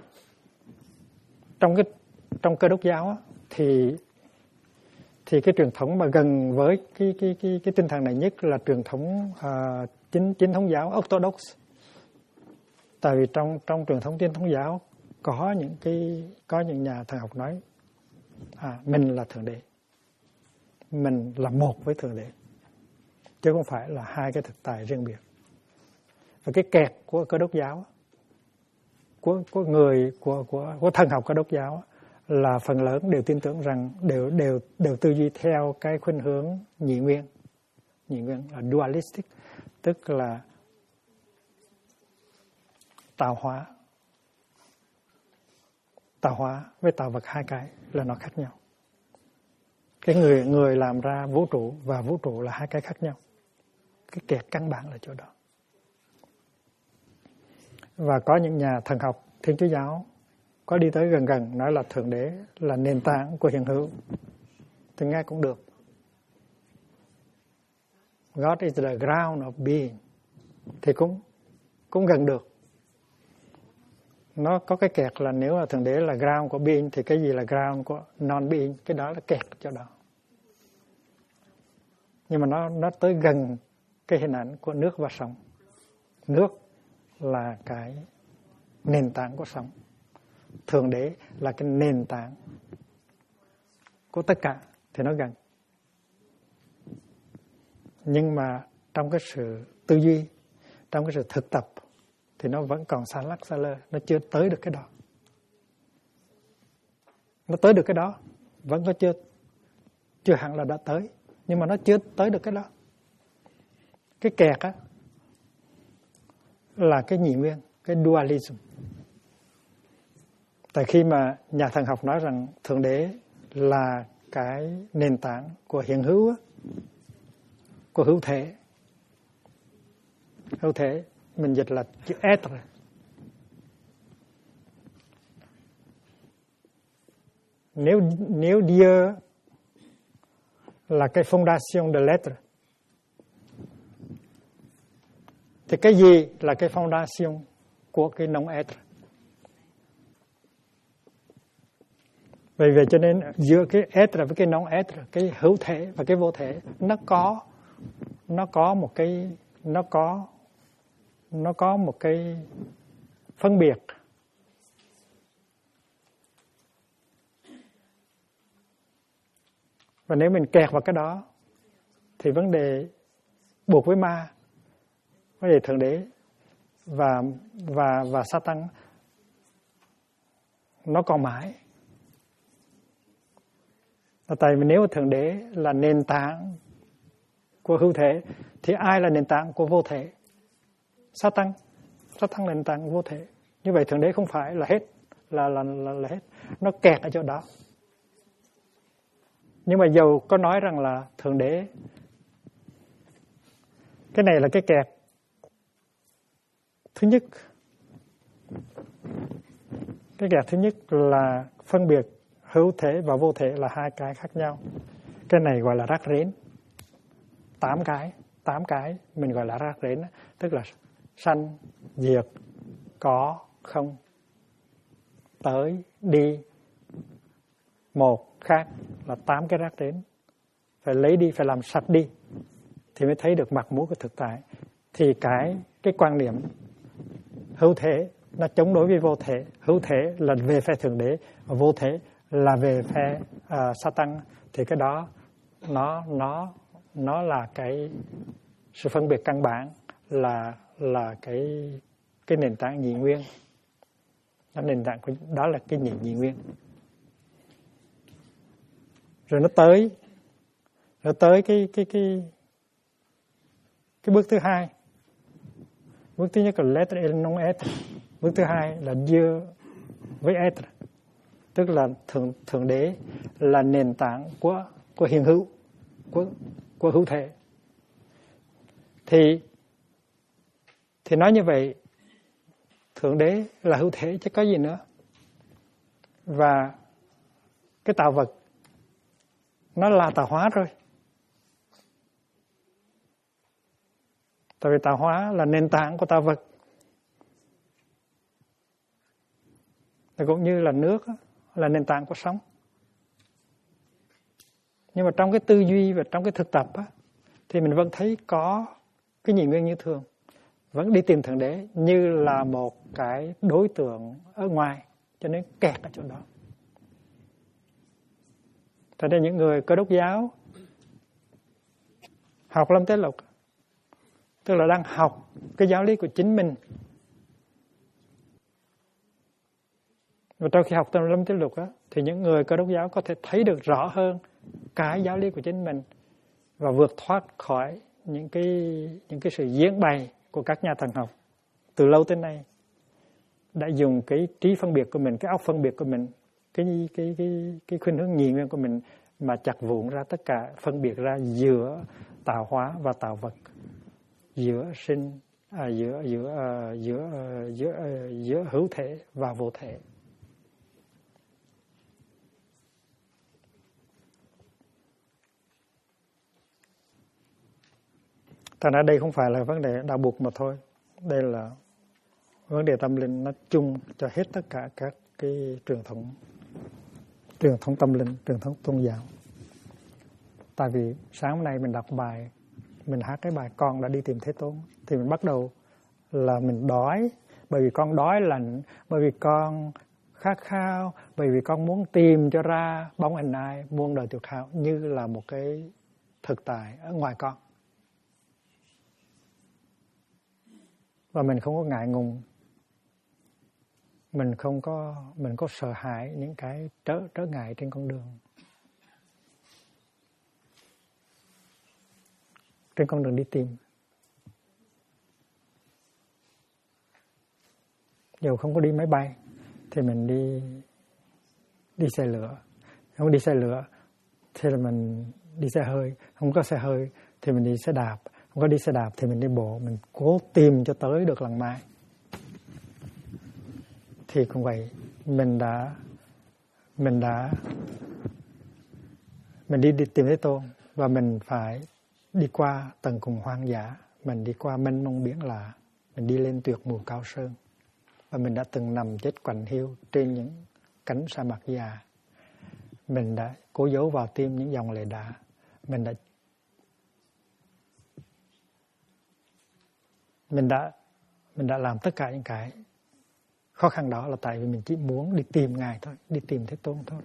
trong Cơ Đốc giáo á, thì cái truyền thống mà gần với cái tinh thần này nhất là truyền thống chính thống giáo Orthodox. Tại vì trong truyền thống chính thống giáo có những nhà thần học nói mình là Thượng Đế, mình là một với Thượng Đế, chứ không phải là hai cái thực tại riêng biệt. Và cái kẹt của Cơ Đốc giáo, của thần học Cơ Đốc giáo là phần lớn đều tin tưởng rằng đều tư duy theo cái khuynh hướng nhị nguyên là dualistic, tức là tạo hóa với tạo vật hai cái là nó khác nhau. Cái người làm ra vũ trụ và vũ trụ là hai cái khác nhau. Cái kẹt căn bản là chỗ đó. Và có những nhà thần học Thiên Chúa giáo có đi tới gần nói là Thượng Đế là nền tảng của hiện hữu, thì nghe cũng được. God is the ground of being, thì cũng gần được. Nó có cái kẹt là nếu là Thượng Đế là ground của being thì cái gì là ground của non-being, cái đó là kẹt chỗ đó. Nhưng mà nó tới gần cái hình ảnh của nước và sóng. Nước là cái nền tảng của sóng. Thượng Đế là cái nền tảng của tất cả, thì nó gần. Nhưng mà trong cái sự tư duy, trong cái sự thực tập thì nó vẫn còn xa lắc xa lơ, nó chưa tới được cái đó. Nó tới được cái đó, vẫn có chưa hẳn là đã tới, nhưng mà nó chưa tới được cái đó. Cái kẹt á là cái nhị nguyên, cái dualism. Tại khi mà nhà thần học nói rằng Thượng Đế là cái nền tảng của hiện hữu á, của hữu thể. Hữu thể mình dịch là chữ être. Nếu Dieu là cái fondation de l'être, thì cái gì là cái fondation của cái non être? Vì vậy cho nên giữa cái être với cái non être, cái hữu thể và cái vô thể, nó có một cái phân biệt. Và nếu mình kẹt vào cái đó thì vấn đề buộc với ma, vấn đề Thượng Đế và Satan nó còn mãi. Tại vì nếu Thượng Đế là nền tảng của hữu thể thì ai là nền tảng của vô thể? Satan là nền tảng của vô thể. Như vậy Thượng Đế không phải là hết, là hết. Nó kẹt ở chỗ đó. Nhưng mà dầu có nói rằng là Thượng Đế, cái này là cái kẹt thứ nhất. Cái kẹt thứ nhất là phân biệt hữu thể và vô thể là hai cái khác nhau. Cái này gọi là rác rến. 8 cái mình gọi là rác rến, tức là sanh, diệt, có, không, tới, đi, một, khác, là 8 cái rác rến. Phải lấy đi, phải làm sạch đi thì mới thấy được mặt mũi của thực tại. Thì cái quan niệm hữu thể nó chống đối với vô thể. Hữu thể là về phe thượng đế, và vô thể là về phe Satan. Thì cái đó nó là cái sự phân biệt căn bản, là cái nền tảng nhị nguyên. Đó là cái nhị nguyên. Rồi nó tới cái bước thứ hai. Bước thứ nhất là l'être et non être. Bước thứ hai là Dieu với être, tức là thượng đế là nền tảng của hiện hữu, của hữu thể. Thì nói như vậy, thượng đế là hữu thể chứ có gì nữa. Và cái tạo vật nó là tạo hóa rồi. Tại vì tạo hóa là nền tảng của tạo vật. Và cũng như là nước là nền tảng của sống. Nhưng mà trong cái tư duy và trong cái thực tập thì mình vẫn thấy có cái nhị nguyên như thường. Vẫn đi tìm thượng đế như là một cái đối tượng ở ngoài, cho nên kẹt ở chỗ đó. Thật ra những người Cơ Đốc giáo học Lâm Tế Lục, tức là đang học cái giáo lý của chính mình. Và trong khi học Lâm Tế Lục thì những người Cơ Đốc giáo có thể thấy được rõ hơn cái giáo lý của chính mình và vượt thoát khỏi những cái sự diễn bày của các nhà thần học từ lâu tới nay đã dùng cái trí phân biệt của mình, cái óc phân biệt của mình, cái khuynh hướng nhị nguyên của mình mà chặt vụn ra tất cả, phân biệt ra giữa tạo hóa và tạo vật, giữa hữu thể và vô thể. Thành ra đây không phải là vấn đề đạo buộc mà thôi. Đây là vấn đề tâm linh nó chung cho hết tất cả các cái truyền thống tâm linh, truyền thống tôn giáo. Tại vì sáng hôm nay mình đọc bài, mình hát cái bài Con đã đi tìm Thế Tôn, thì mình bắt đầu là mình đói, bởi vì con đói lạnh, bởi vì con khát khao, bởi vì con muốn tìm cho ra bóng hình ai muôn đời tuyệt hảo, như là một cái thực tại ở ngoài con. Và mình không có ngại ngùng, mình có sợ hãi những cái trở ngại trên con đường. Trên con đường đi tìm. Dù không có đi máy bay thì mình đi xe lửa. Không đi xe lửa thì là mình đi xe hơi. Không có xe hơi thì mình đi xe đạp. Không có đi xe đạp thì mình đi bộ. Mình cố tìm cho tới được lần mai. Thì cũng vậy, mình đi tìm Thế Tôn, và mình phải đi qua tầng cùng hoang dã, mình đi qua mênh mông biển lạ, mình đi lên tuyệt mù cao sơn, và mình đã từng nằm chết quạnh hiu trên những cánh sa mạc già. Mình đã cố giấu vào tim những dòng lệ đá. Mình đã làm tất cả những cái khó khăn đó là tại vì mình chỉ muốn đi tìm Ngài thôi, đi tìm Thế Tôn thôi.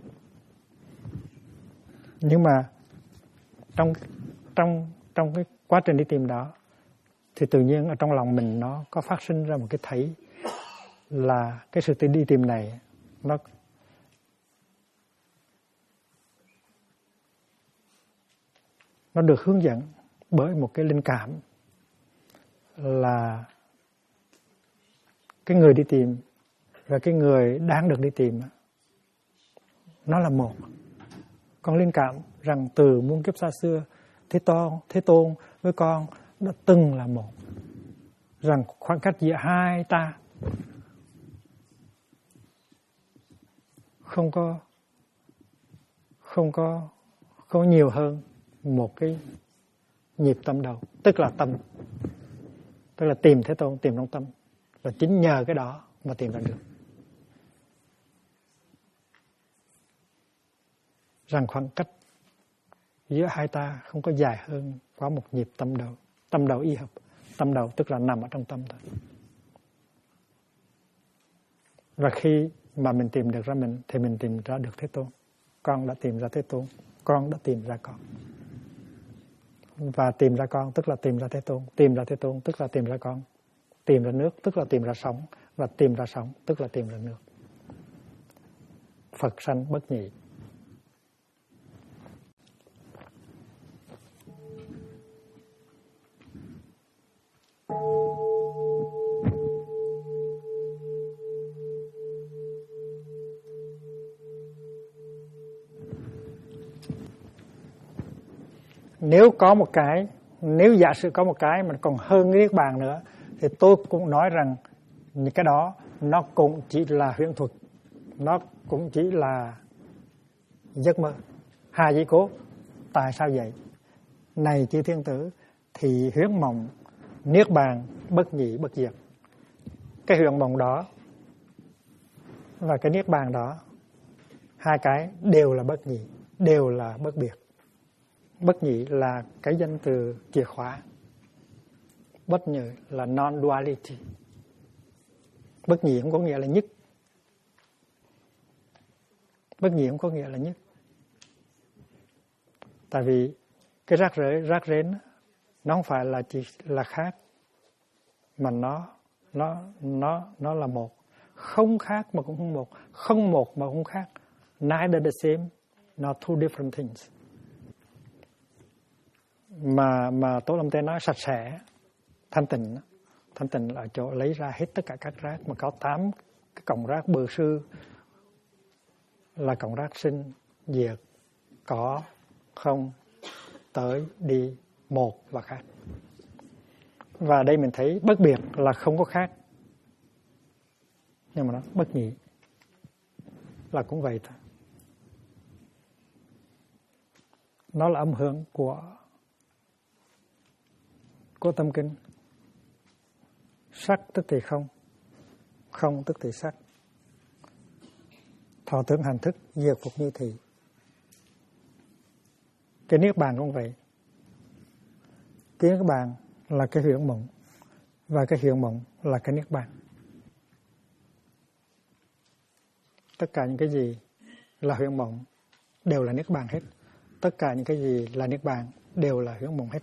Nhưng mà trong cái quá trình đi tìm đó thì tự nhiên ở trong lòng mình nó có phát sinh ra một cái thấy là cái sự đi tìm này nó được hướng dẫn bởi một cái linh cảm là cái người đi tìm và cái người đang được đi tìm nó là một. Con linh cảm rằng từ muôn kiếp xa xưa, Thế Tôn với con nó từng là một. Rằng khoảng cách giữa hai ta có nhiều hơn một cái nhịp tâm đầu, tức là tâm, tức là tìm Thế Tôn, tìm trong tâm, và chính nhờ cái đó mà tìm ra được. Rằng khoảng cách giữa hai ta không có dài hơn quá một nhịp tâm đầu. Tâm đầu y hợp, tâm đầu tức là nằm ở trong tâm thôi. Và khi mà mình tìm được ra mình thì mình tìm ra được Thế Tôn. Con đã tìm ra Thế Tôn, con đã tìm ra con. Và tìm ra con tức là tìm ra Thế Tôn, tìm ra Thế Tôn tức là tìm ra con, tìm ra nước tức là tìm ra sống, và tìm ra sống tức là tìm ra nước. Phật sanh bất nhị. Nếu giả sử có một cái mà còn hơn Niết Bàn nữa, thì tôi cũng nói rằng những cái đó nó cũng chỉ là huyễn thuật, nó cũng chỉ là giấc mơ. Hà Di Cố, tại sao vậy? Này chư thiên tử, thì huyễn mộng Niết Bàn bất nhị bất diệt. Cái huyễn mộng đó và cái Niết Bàn đó, hai cái đều là bất nhị, đều là bất biệt. Bất nhị là cái danh từ chìa khóa. Bất nhị là non-duality. Bất nhị không có nghĩa là nhất. Bất nhị không có nghĩa là nhất. Tại vì cái rác rến nó không phải là chỉ là khác, mà nó là một. Không khác mà cũng không một, không một mà cũng khác. Neither the same, nor two different things. Mà Tổ Lâm Tế nói sạch sẽ, thanh tịnh là chỗ lấy ra hết tất cả các rác, mà có 8 cái cọng rác bờ sư là cọng rác sinh, diệt, có, không, tới, đi, một và khác. Và đây mình thấy bất biệt là không có khác, nhưng mà nó bất nhị là cũng vậy thôi. Nó là âm hưởng của tâm kinh. Sắc tức thì không, không tức thì sắc. Thọ tưởng hành thức, diệt phục như thị. Cái Niết Bàn cũng vậy. Cái Niết Bàn là cái huyễn mộng, và cái huyễn mộng là cái Niết Bàn. Tất cả những cái gì là huyễn mộng đều là Niết Bàn hết. Tất cả những cái gì là Niết Bàn đều là huyễn mộng hết.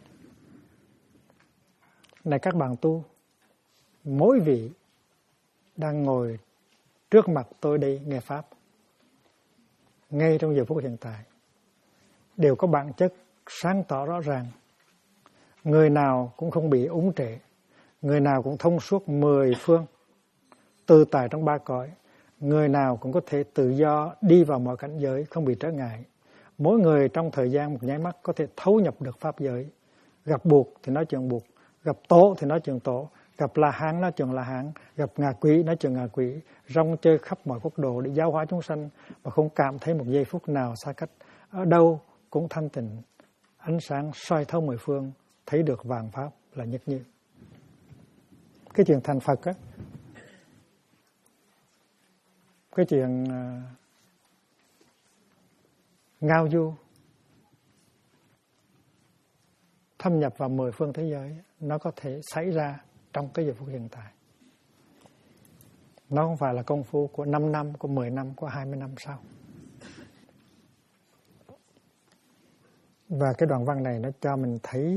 Này các bạn tu, mỗi vị đang ngồi trước mặt tôi đây nghe Pháp, ngay trong giờ phút hiện tại, đều có bản chất sáng tỏ rõ ràng. Người nào cũng không bị úng trệ, người nào cũng thông suốt 10 phương, tự tại trong 3 cõi. Người nào cũng có thể tự do đi vào mọi cảnh giới, không bị trở ngại. Mỗi người trong thời gian một nháy mắt có thể thấu nhập được pháp giới. Gặp buộc thì nói chuyện buộc, gặp tổ thì nói chuyện tổ, gặp La Hán nói chuyện La Hán, gặp ngạ quỷ nói chuyện ngạ quỷ, rong chơi khắp mọi quốc độ để giáo hóa chúng sanh mà không cảm thấy một giây phút nào xa cách. Ở đâu cũng thanh tịnh, ánh sáng soi thấu 10 phương, thấy được vạn pháp là nhất như. Cái chuyện thành Phật á, cái chuyện ngao du thâm nhập vào 10 phương thế giới, nó có thể xảy ra trong cái giờ phút hiện tại. Nó không phải là công phu của 5 năm, của 10 năm, của 20 năm sau. Và cái đoạn văn này nó cho mình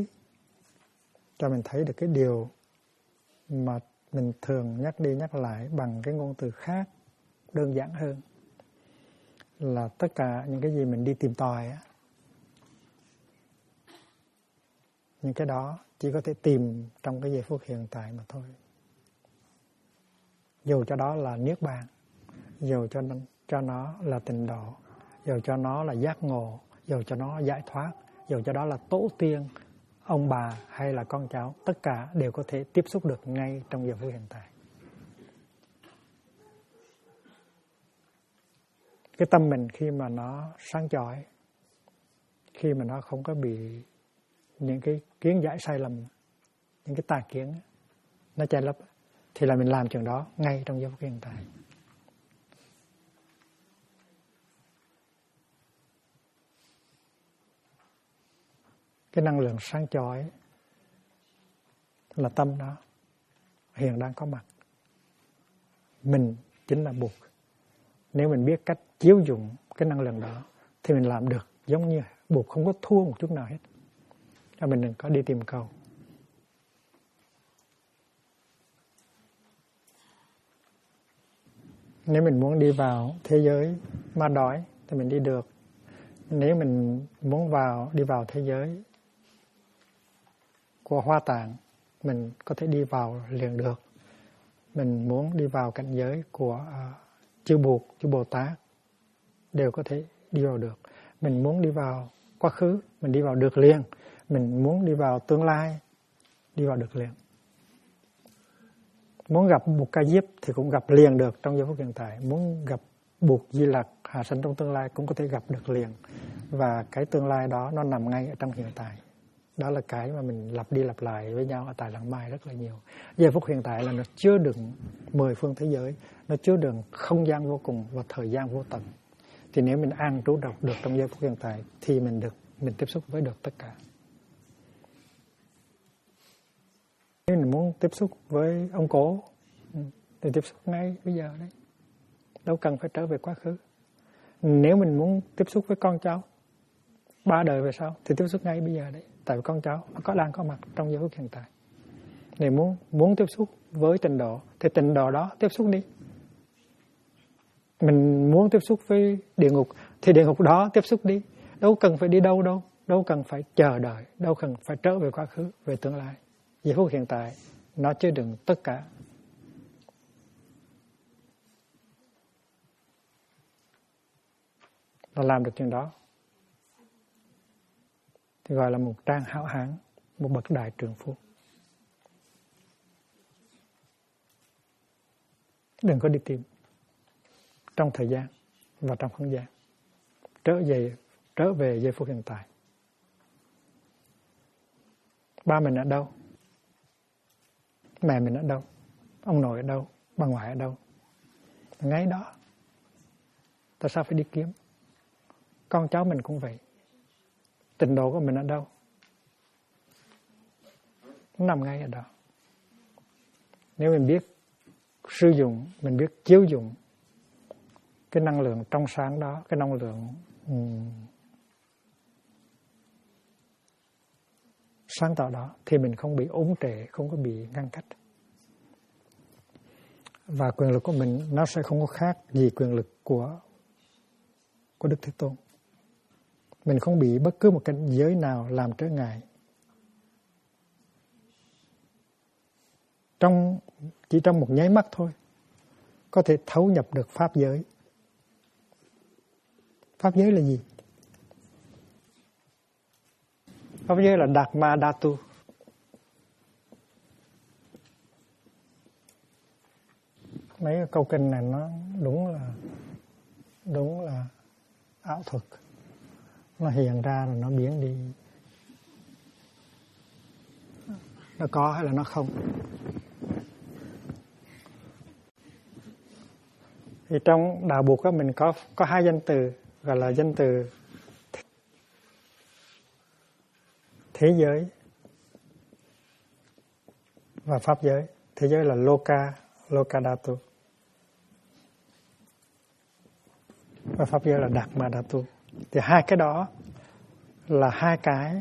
thấy được cái điều mà mình thường nhắc đi nhắc lại bằng cái ngôn từ khác, đơn giản hơn, là tất cả những cái gì mình đi tìm tòi á, những cái đó chỉ có thể tìm trong cái giây phút hiện tại mà thôi. Dù cho đó là Niết Bàn, dù cho nó là tịnh độ, dù cho nó là giác ngộ, dù cho nó giải thoát, dù cho đó là tổ tiên, ông bà hay là con cháu, tất cả đều có thể tiếp xúc được ngay trong giờ phút hiện tại. cái tâm mình khi mà nó sáng chói, khi mà nó không có bị những cái kiến giải sai lầm, những cái tà kiến nó che lấp, thì là mình làm chuyện đó ngay trong giây phút hiện tại. Cái năng lượng sáng chói là tâm đó hiện đang có mặt. Mình chính là Bụt. Nếu mình biết cách chiếu dụng cái năng lượng đó thì mình làm được giống như Bụt, không có thua một chút nào hết. Cho mình đừng có đi tìm cầu. Nếu mình muốn đi vào thế giới ma đói thì mình đi được. Nếu mình muốn đi vào thế giới của Hoa Tạng, mình có thể đi vào liền được. Mình muốn đi vào cảnh giới của chư Bụt, chư Bồ Tát đều có thể đi vào được. Mình muốn đi vào quá khứ, mình đi vào được liền. Mình muốn đi vào tương lai, đi vào được liền. Muốn gặp Bụt Ca Diếp thì cũng gặp liền được trong giây phút hiện tại. Muốn gặp Bụt Di Lặc hạ sinh trong tương lai cũng có thể gặp được liền. Và cái tương lai đó nó nằm ngay ở trong hiện tại. Đó là cái mà mình lặp đi lặp lại với nhau ở tại Làng Mai rất là nhiều. Giây phút hiện tại là nó chứa đựng 10 phương thế giới, nó chứa đựng không gian vô cùng và thời gian vô tận. Thì nếu mình an trú được trong giây phút hiện tại thì mình tiếp xúc với được tất cả. Nếu mình muốn tiếp xúc với ông cố thì tiếp xúc ngay bây giờ đấy. Đâu cần phải trở về quá khứ. Nếu mình muốn tiếp xúc với con cháu 3 đời về sau thì tiếp xúc ngay bây giờ đấy. Tại vì con cháu nó đang có mặt trong giây phút hiện tại. Nếu muốn tiếp xúc với tịnh độ thì tịnh độ đó tiếp xúc đi. Mình muốn tiếp xúc với địa ngục thì địa ngục đó tiếp xúc đi. Đâu cần phải đi đâu đâu. Đâu cần phải chờ đợi. Đâu cần phải trở về quá khứ, về tương lai. Giây phút hiện tại nó chứa đựng tất cả. Nó làm được chuyện đó thì gọi là một trang hảo hán, một bậc đại trượng phu. Đừng có đi tìm trong thời gian và trong không gian. Trở về giây phút hiện tại. Ba mình ở đâu? Mẹ mình ở đâu? Ông nội ở đâu? Bà ngoại ở đâu? Ngay đó. Tại sao phải đi kiếm? Con cháu mình cũng vậy. Tịnh độ của mình ở đâu? Nó nằm ngay ở đó. Nếu mình biết sử dụng, mình biết chiếu dụng cái năng lượng trong sáng đó, cái năng lượng sáng tạo đó, thì mình không bị úng trệ, không có bị ngăn cách. Và quyền lực của mình nó sẽ không có khác gì quyền lực của Đức Thế Tôn. Mình không bị bất cứ một cảnh giới nào làm trở ngại. Chỉ trong một nháy mắt thôi, có thể thấu nhập được pháp giới. Pháp giới là gì? Pháp giới là Dharma Dhatu. Mấy câu kinh này nó đúng là ảo thuật. Nó hiện ra rồi nó biến đi. Nó có hay là nó không? Thì trong đạo Bụt mình có hai danh từ, gọi là danh từ thế giới và pháp giới. Thế giới là Loka Dhatu. Và pháp giới là Dharma Dhatu. Thì hai cái đó là hai cái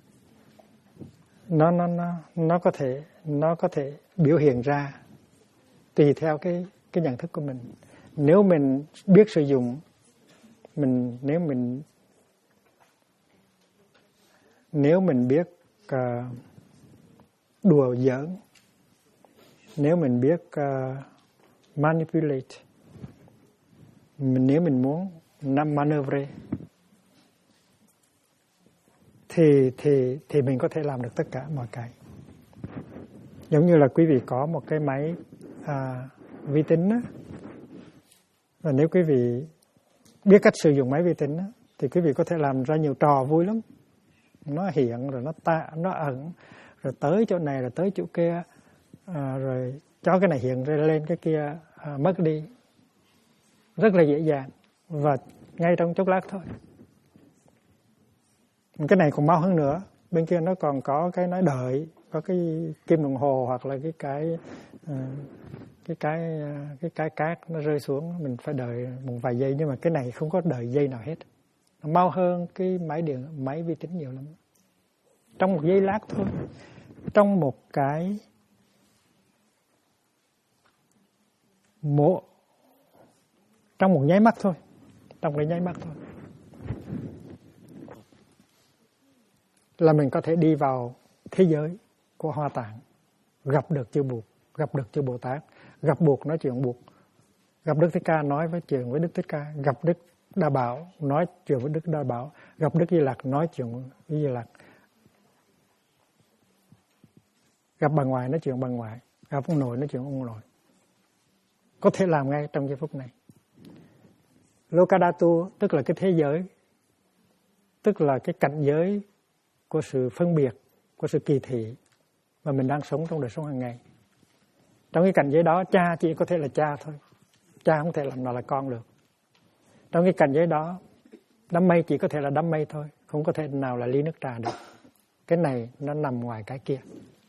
nó có thể biểu hiện ra tùy theo cái nhận thức của mình. Nếu mình biết sử dụng, nếu mình biết đùa giỡn, nếu mình biết manipulate, nếu mình muốn maneuver thì mình có thể làm được tất cả mọi cái. Giống như là quý vị có một cái máy vi tính á, và nếu quý vị biết cách sử dụng máy vi tính đó, thì quý vị có thể làm ra nhiều trò vui lắm. Nó hiện rồi nó ẩn, rồi tới chỗ này rồi tới chỗ kia, rồi cho cái này hiện rồi lên cái kia mất đi, rất là dễ dàng và ngay trong chốc lát thôi. Cái này còn mau hơn nữa, bên kia nó còn có cái nói đợi, có cái kim đồng hồ hoặc là cái cát nó rơi xuống, mình phải đợi một vài giây, nhưng mà cái này không có đợi giây nào hết, nó mau hơn cái máy vi tính nhiều lắm. Trong một giây lát thôi, trong một nháy mắt thôi, là mình có thể đi vào thế giới của Hoa Tạng, gặp được chư Bụt, gặp được chư Bồ Tát, gặp Bụt nói chuyện Bụt, gặp Đức Thích Ca nói chuyện với Đức Thích Ca, gặp Đức Đa Bảo nói chuyện với Đức Đa Bảo, gặp Đức Di Lặc nói chuyện với Di Lặc, gặp bà ngoại nói chuyện bà ngoại, gặp ông nội nói chuyện ông nội. Có thể làm ngay trong giây phút này. Lokadhatu tức là cái thế giới, tức là cái cảnh giới của sự phân biệt, của sự kỳ thị mà mình đang sống trong đời sống hàng ngày. Trong cái cảnh giới đó, cha chỉ có thể là cha thôi, cha không thể làm nào là con được. Trong cái cảnh giới đó, đám mây chỉ có thể là đám mây thôi, không có thể nào là ly nước trà được. Cái này nó nằm ngoài cái kia.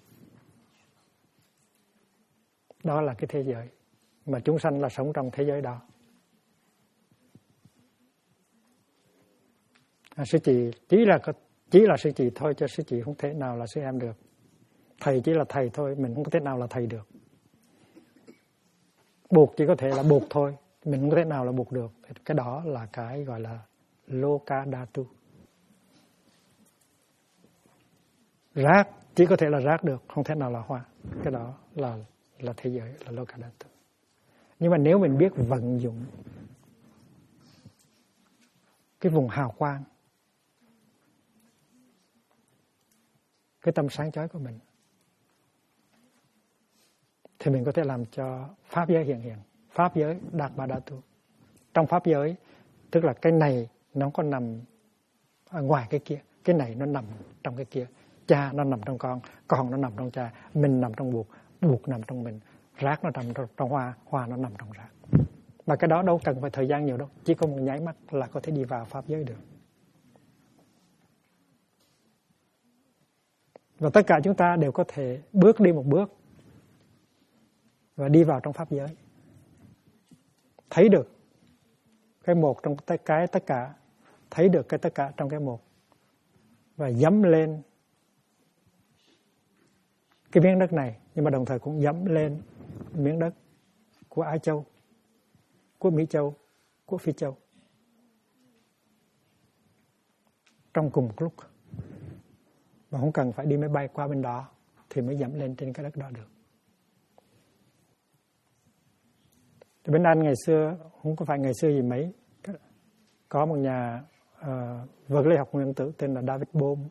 Đó là cái thế giới mà chúng sanh là sống trong thế giới đó. Sư chị chỉ là sư chị thôi, cho sư chị không thể nào là sư em được. Thầy chỉ là thầy thôi, mình không có thể nào là thầy được. Buộc chỉ có thể là buộc thôi, mình không có thể nào là buộc được. Cái đó là cái gọi là Lokadhatu. Rác chỉ có thể là rác được, không thể nào là hoa. Cái đó là thế giới, là Lokadhatu. Nhưng mà nếu mình biết vận dụng cái vùng hào quang, cái tâm sáng chói của mình, thì mình có thể làm cho pháp giới hiện. Pháp giới đạt bà đa tu. Trong pháp giới, tức là cái này nó có nằm ở ngoài cái kia, cái này nó nằm trong cái kia. Cha nó nằm trong con nó nằm trong cha, mình nằm trong Bụt, Bụt nằm trong mình, rác nó nằm trong hoa, hoa nó nằm trong rác. Mà cái đó đâu cần phải thời gian nhiều đâu, chỉ có một nháy mắt là có thể đi vào pháp giới được. Và tất cả chúng ta đều có thể bước đi một bước và đi vào trong pháp giới. Thấy được cái một trong cái tất cả, thấy được cái tất cả trong cái một, và dẫm lên cái miếng đất này, nhưng mà đồng thời cũng dẫm lên miếng đất của Á Châu, của Mỹ Châu, của Phi Châu trong cùng một lúc. Mà không cần phải đi máy bay qua bên đó thì mới dẫm lên trên cái đất đó được. Thì bên Anh ngày xưa, không có phải ngày xưa gì mấy, có một nhà vật lý học nguyên tử tên là David Bohm.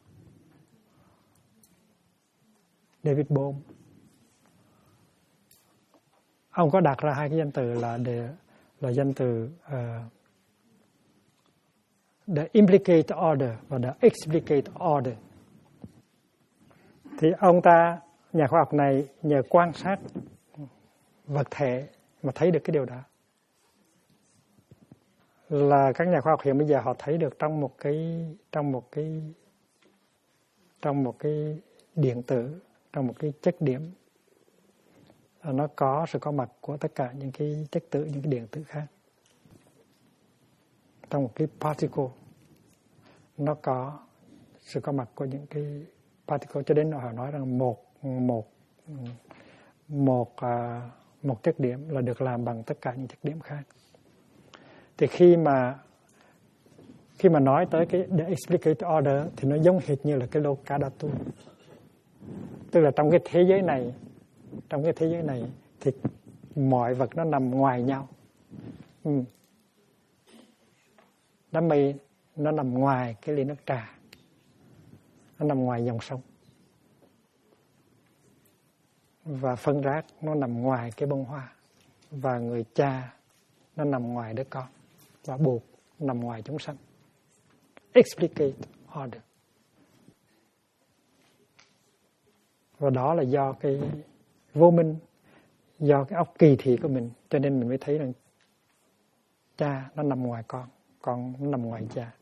Ông có đặt ra hai cái danh từ là danh từ the implicate order và the explicate order. Thì ông ta, nhà khoa học này, nhờ quan sát vật thể mà thấy được cái điều đó. Là các nhà khoa học hiện bây giờ họ thấy được trong một cái điện tử, trong một cái chất điểm, nó có sự có mặt của tất cả những cái chất tử, những cái điện tử khác. Trong một cái particle, nó có sự có mặt của những cái particle, cho đến họ nói rằng một chất điểm là được làm bằng tất cả những chất điểm khác. Thì khi mà nói tới cái the explicate order thì nó giống hệt như là cái Lokadhatu. Tức là trong cái thế giới này thì mọi vật nó nằm ngoài nhau. Đám mây nó nằm ngoài cái ly nước trà, nó nằm ngoài dòng sông. Và phân rác nó nằm ngoài cái bông hoa. Và người cha nó nằm ngoài đứa con. Và Bụt nằm ngoài chúng sanh. Explicate order. Và đó là do cái vô minh, do cái óc kỳ thị của mình, cho nên mình mới thấy rằng cha nó nằm ngoài con nó nằm ngoài cha,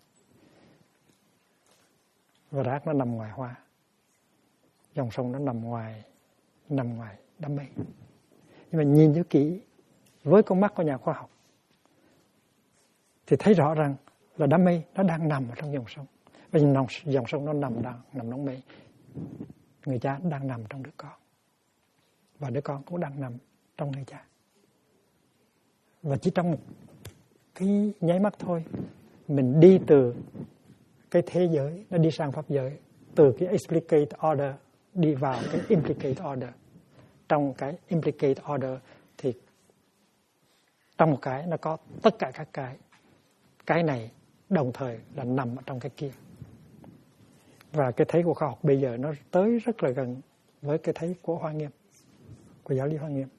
và rác nó nằm ngoài hoa, dòng sông nó nằm ngoài đám mây. Nhưng mà nhìn cho kỹ với con mắt của nhà khoa học thì thấy rõ ràng là đám mây nó đang nằm ở trong dòng sông, và dòng sông nó nằm trong mây. Người cha đang nằm trong đứa con, và đứa con cũng đang nằm trong người cha. Và chỉ trong một cái nháy mắt thôi, mình đi từ cái thế giới nó đi sang pháp giới, từ cái explicate order đi vào cái implicate order. Trong cái implicate order thì trong một cái nó có tất cả các cái này đồng thời là nằm ở trong cái kia. Và cái thấy của khoa học bây giờ nó tới rất là gần với cái thấy của Hoa Nghiêm, của giáo lý Hoa Nghiêm.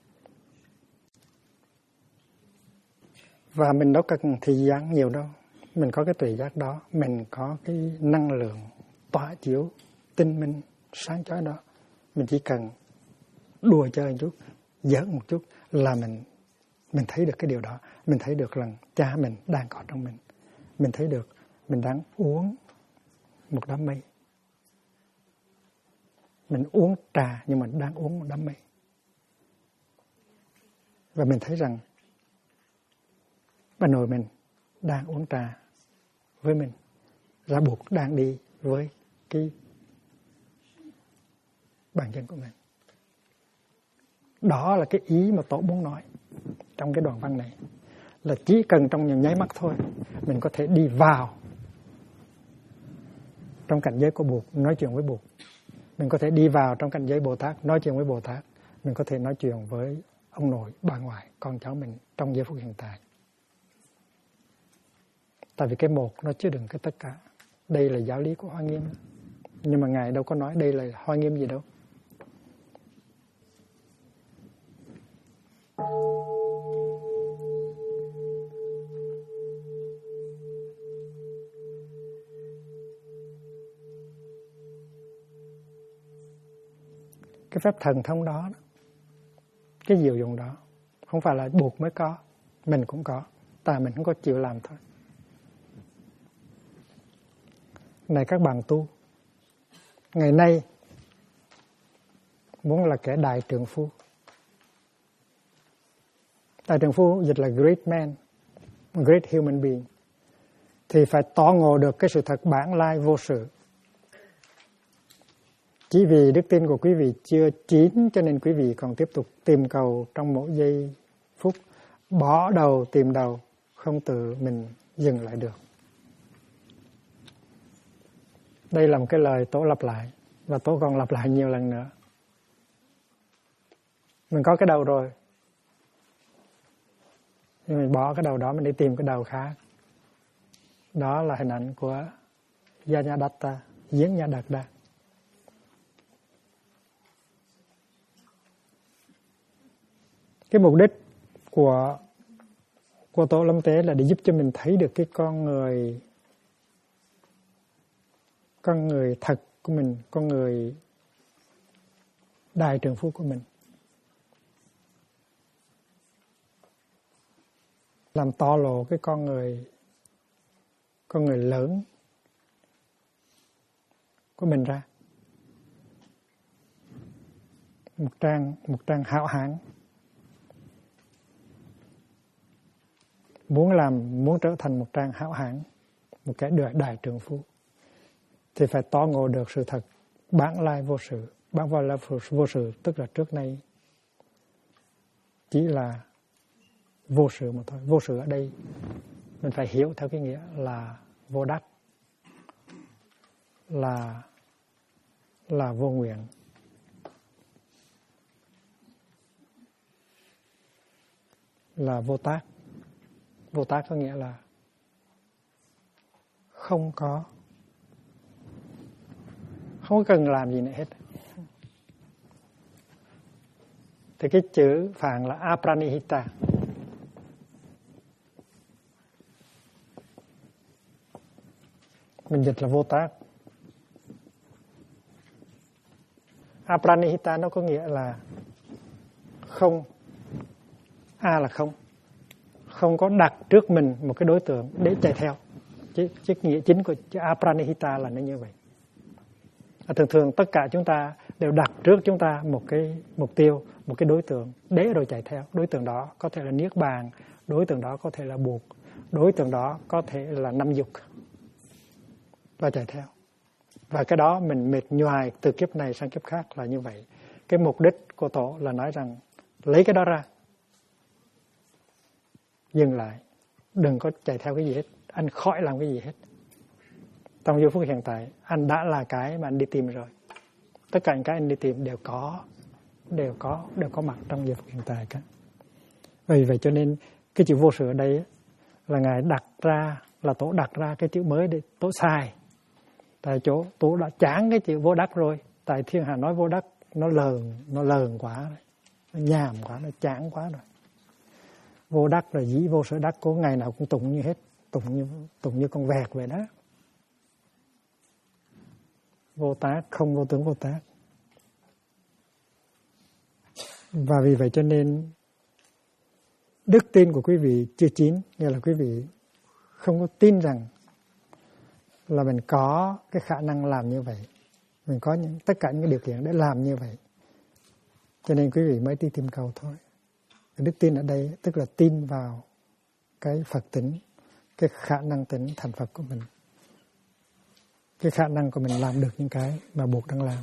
Và mình đâu cần thời gian nhiều đâu. Mình có cái tuệ giác đó, mình có cái năng lượng tỏa chiếu tinh minh sáng chói đó. Mình chỉ cần đùa chơi một chút, giỡn một chút là mình thấy được cái điều đó. Mình thấy được rằng cha mình đang có trong mình. Mình thấy được mình đang uống một đám mây. Mình uống trà nhưng mà đang uống một đám mây. Và mình thấy rằng bà nội mình đang uống trà với mình, Ra Buộc đang đi với cái bàn chân của mình. Đó là cái ý mà Tổ muốn nói trong cái đoạn văn này, là chỉ cần trong những nháy mắt thôi mình có thể đi vào trong cảnh giới của Buộc, nói chuyện với Buộc. Mình có thể đi vào trong cảnh giới Bồ Tát, nói chuyện với Bồ Tát. Mình có thể nói chuyện với ông nội, bà ngoại, con cháu mình trong giây phút hiện tại. Tại vì cái một nó chứa đựng cái tất cả. Đây là giáo lý của Hoa Nghiêm. Nhưng mà Ngài đâu có nói đây là Hoa Nghiêm gì đâu. Cái phép thần thông đó, cái diệu dụng đó, không phải là Buộc mới có, mình cũng có, tại mình không có chịu làm thôi. Này các bạn tu, ngày nay muốn là kẻ đại trượng phu. Đại trượng phu dịch là great man, great human being, thì phải tỏ ngộ được cái sự thật bản lai vô sự. Chỉ vì đức tin của quý vị chưa chín cho nên quý vị còn tiếp tục tìm cầu trong mỗi giây phút, bỏ đầu tìm đầu, không tự mình dừng lại được. Đây là một cái lời Tổ lặp lại, và Tổ còn lặp lại nhiều lần nữa. Mình có cái đầu rồi, nhưng mình bỏ cái đầu đó, mình đi tìm cái đầu khác. Đó là hình ảnh của Yajnadatha, Giếng Nha Đạt Đa. Cái mục đích của Tổ Lâm Tế là để giúp cho mình thấy được cái con người thật của mình, con người đại trượng phu của mình. Làm to lộ cái con người lớn của mình ra. Một trang hão hán. Muốn trở thành một trang hão hán, một cái đại trượng phu, thì phải tỏ ngộ được sự thật bản lai vô sự. Bản lai vô sự tức là trước nay chỉ là vô sự mà thôi. Vô sự ở đây mình phải hiểu theo cái nghĩa là vô đắc, là vô nguyện, là vô tác. Vô tác có nghĩa là không cần làm gì nữa hết. Thì cái chữ Phạn là apranihita. mình dịch là vô tác. Apranihita nó có nghĩa là không. A là không. Không có đặt trước mình một cái đối tượng để chạy theo. Chứ nghĩa chính của chữ Apranihita là nó như vậy. Thường thường tất cả chúng ta đều đặt trước chúng ta một cái mục tiêu, một cái đối tượng để rồi chạy theo. Đối tượng đó có thể là niết bàn, đối tượng đó có thể là buộc, đối tượng đó có thể là năm dục và chạy theo. Và cái đó mình mệt nhoài từ kiếp này sang kiếp khác là như vậy. Cái mục đích của Tổ là nói rằng lấy cái đó ra, dừng lại, đừng có chạy theo cái gì hết, anh khỏi làm cái gì hết. Trong giây phút hiện tại, anh đã là cái mà anh đi tìm rồi. Tất cả những cái anh đi tìm đều có mặt trong giây phút hiện tại cả. Vì vậy cho nên cái chữ vô sự ở đây là Ngài đặt ra, là Tổ đặt ra cái chữ mới để Tổ xài. Tại chỗ Tổ đã chán cái chữ vô đắc rồi. Tại Thiên Hà nói vô đắc nó lờn quá rồi. Nó nhàm quá, nó chán quá rồi. Vô đắc là dĩ vô sở đắc, có ngày nào cũng tụng như hết, tụng như con vẹt vậy đó. Vô tác, không vô tướng vô tác. Và vì vậy cho nên đức tin của quý vị chưa chín, nghĩa là quý vị không có tin rằng là mình có cái khả năng làm như vậy, mình có tất cả những điều kiện để làm như vậy, cho nên quý vị mới đi tìm cầu thôi. Đức tin ở đây tức là tin vào cái Phật tính, cái khả năng tính thành Phật của mình, cái khả năng của mình làm được những cái mà buộc đang làm.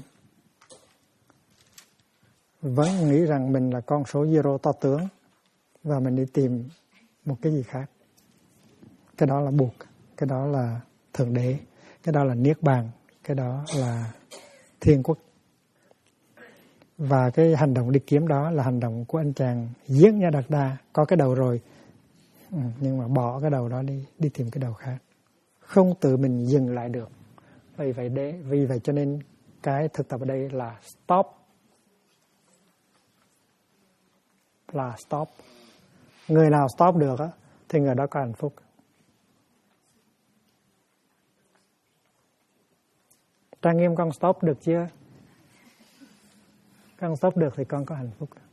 Vẫn nghĩ rằng mình là con số zero to tướng và mình đi tìm một cái gì khác. Cái đó là buộc, cái đó là thượng đế, cái đó là niết bàn, cái đó là thiên quốc. Và cái hành động đi kiếm đó là hành động của anh chàng Giết Nha Đạt Đa, có cái đầu rồi nhưng mà bỏ cái đầu đó đi tìm cái đầu khác, không tự mình dừng lại được. Vì vậy cho nên cái thực tập ở đây là stop. Người nào stop được á thì người đó có hạnh phúc. Trang Nghiêm con stop được chưa? Con stop được thì con có hạnh phúc.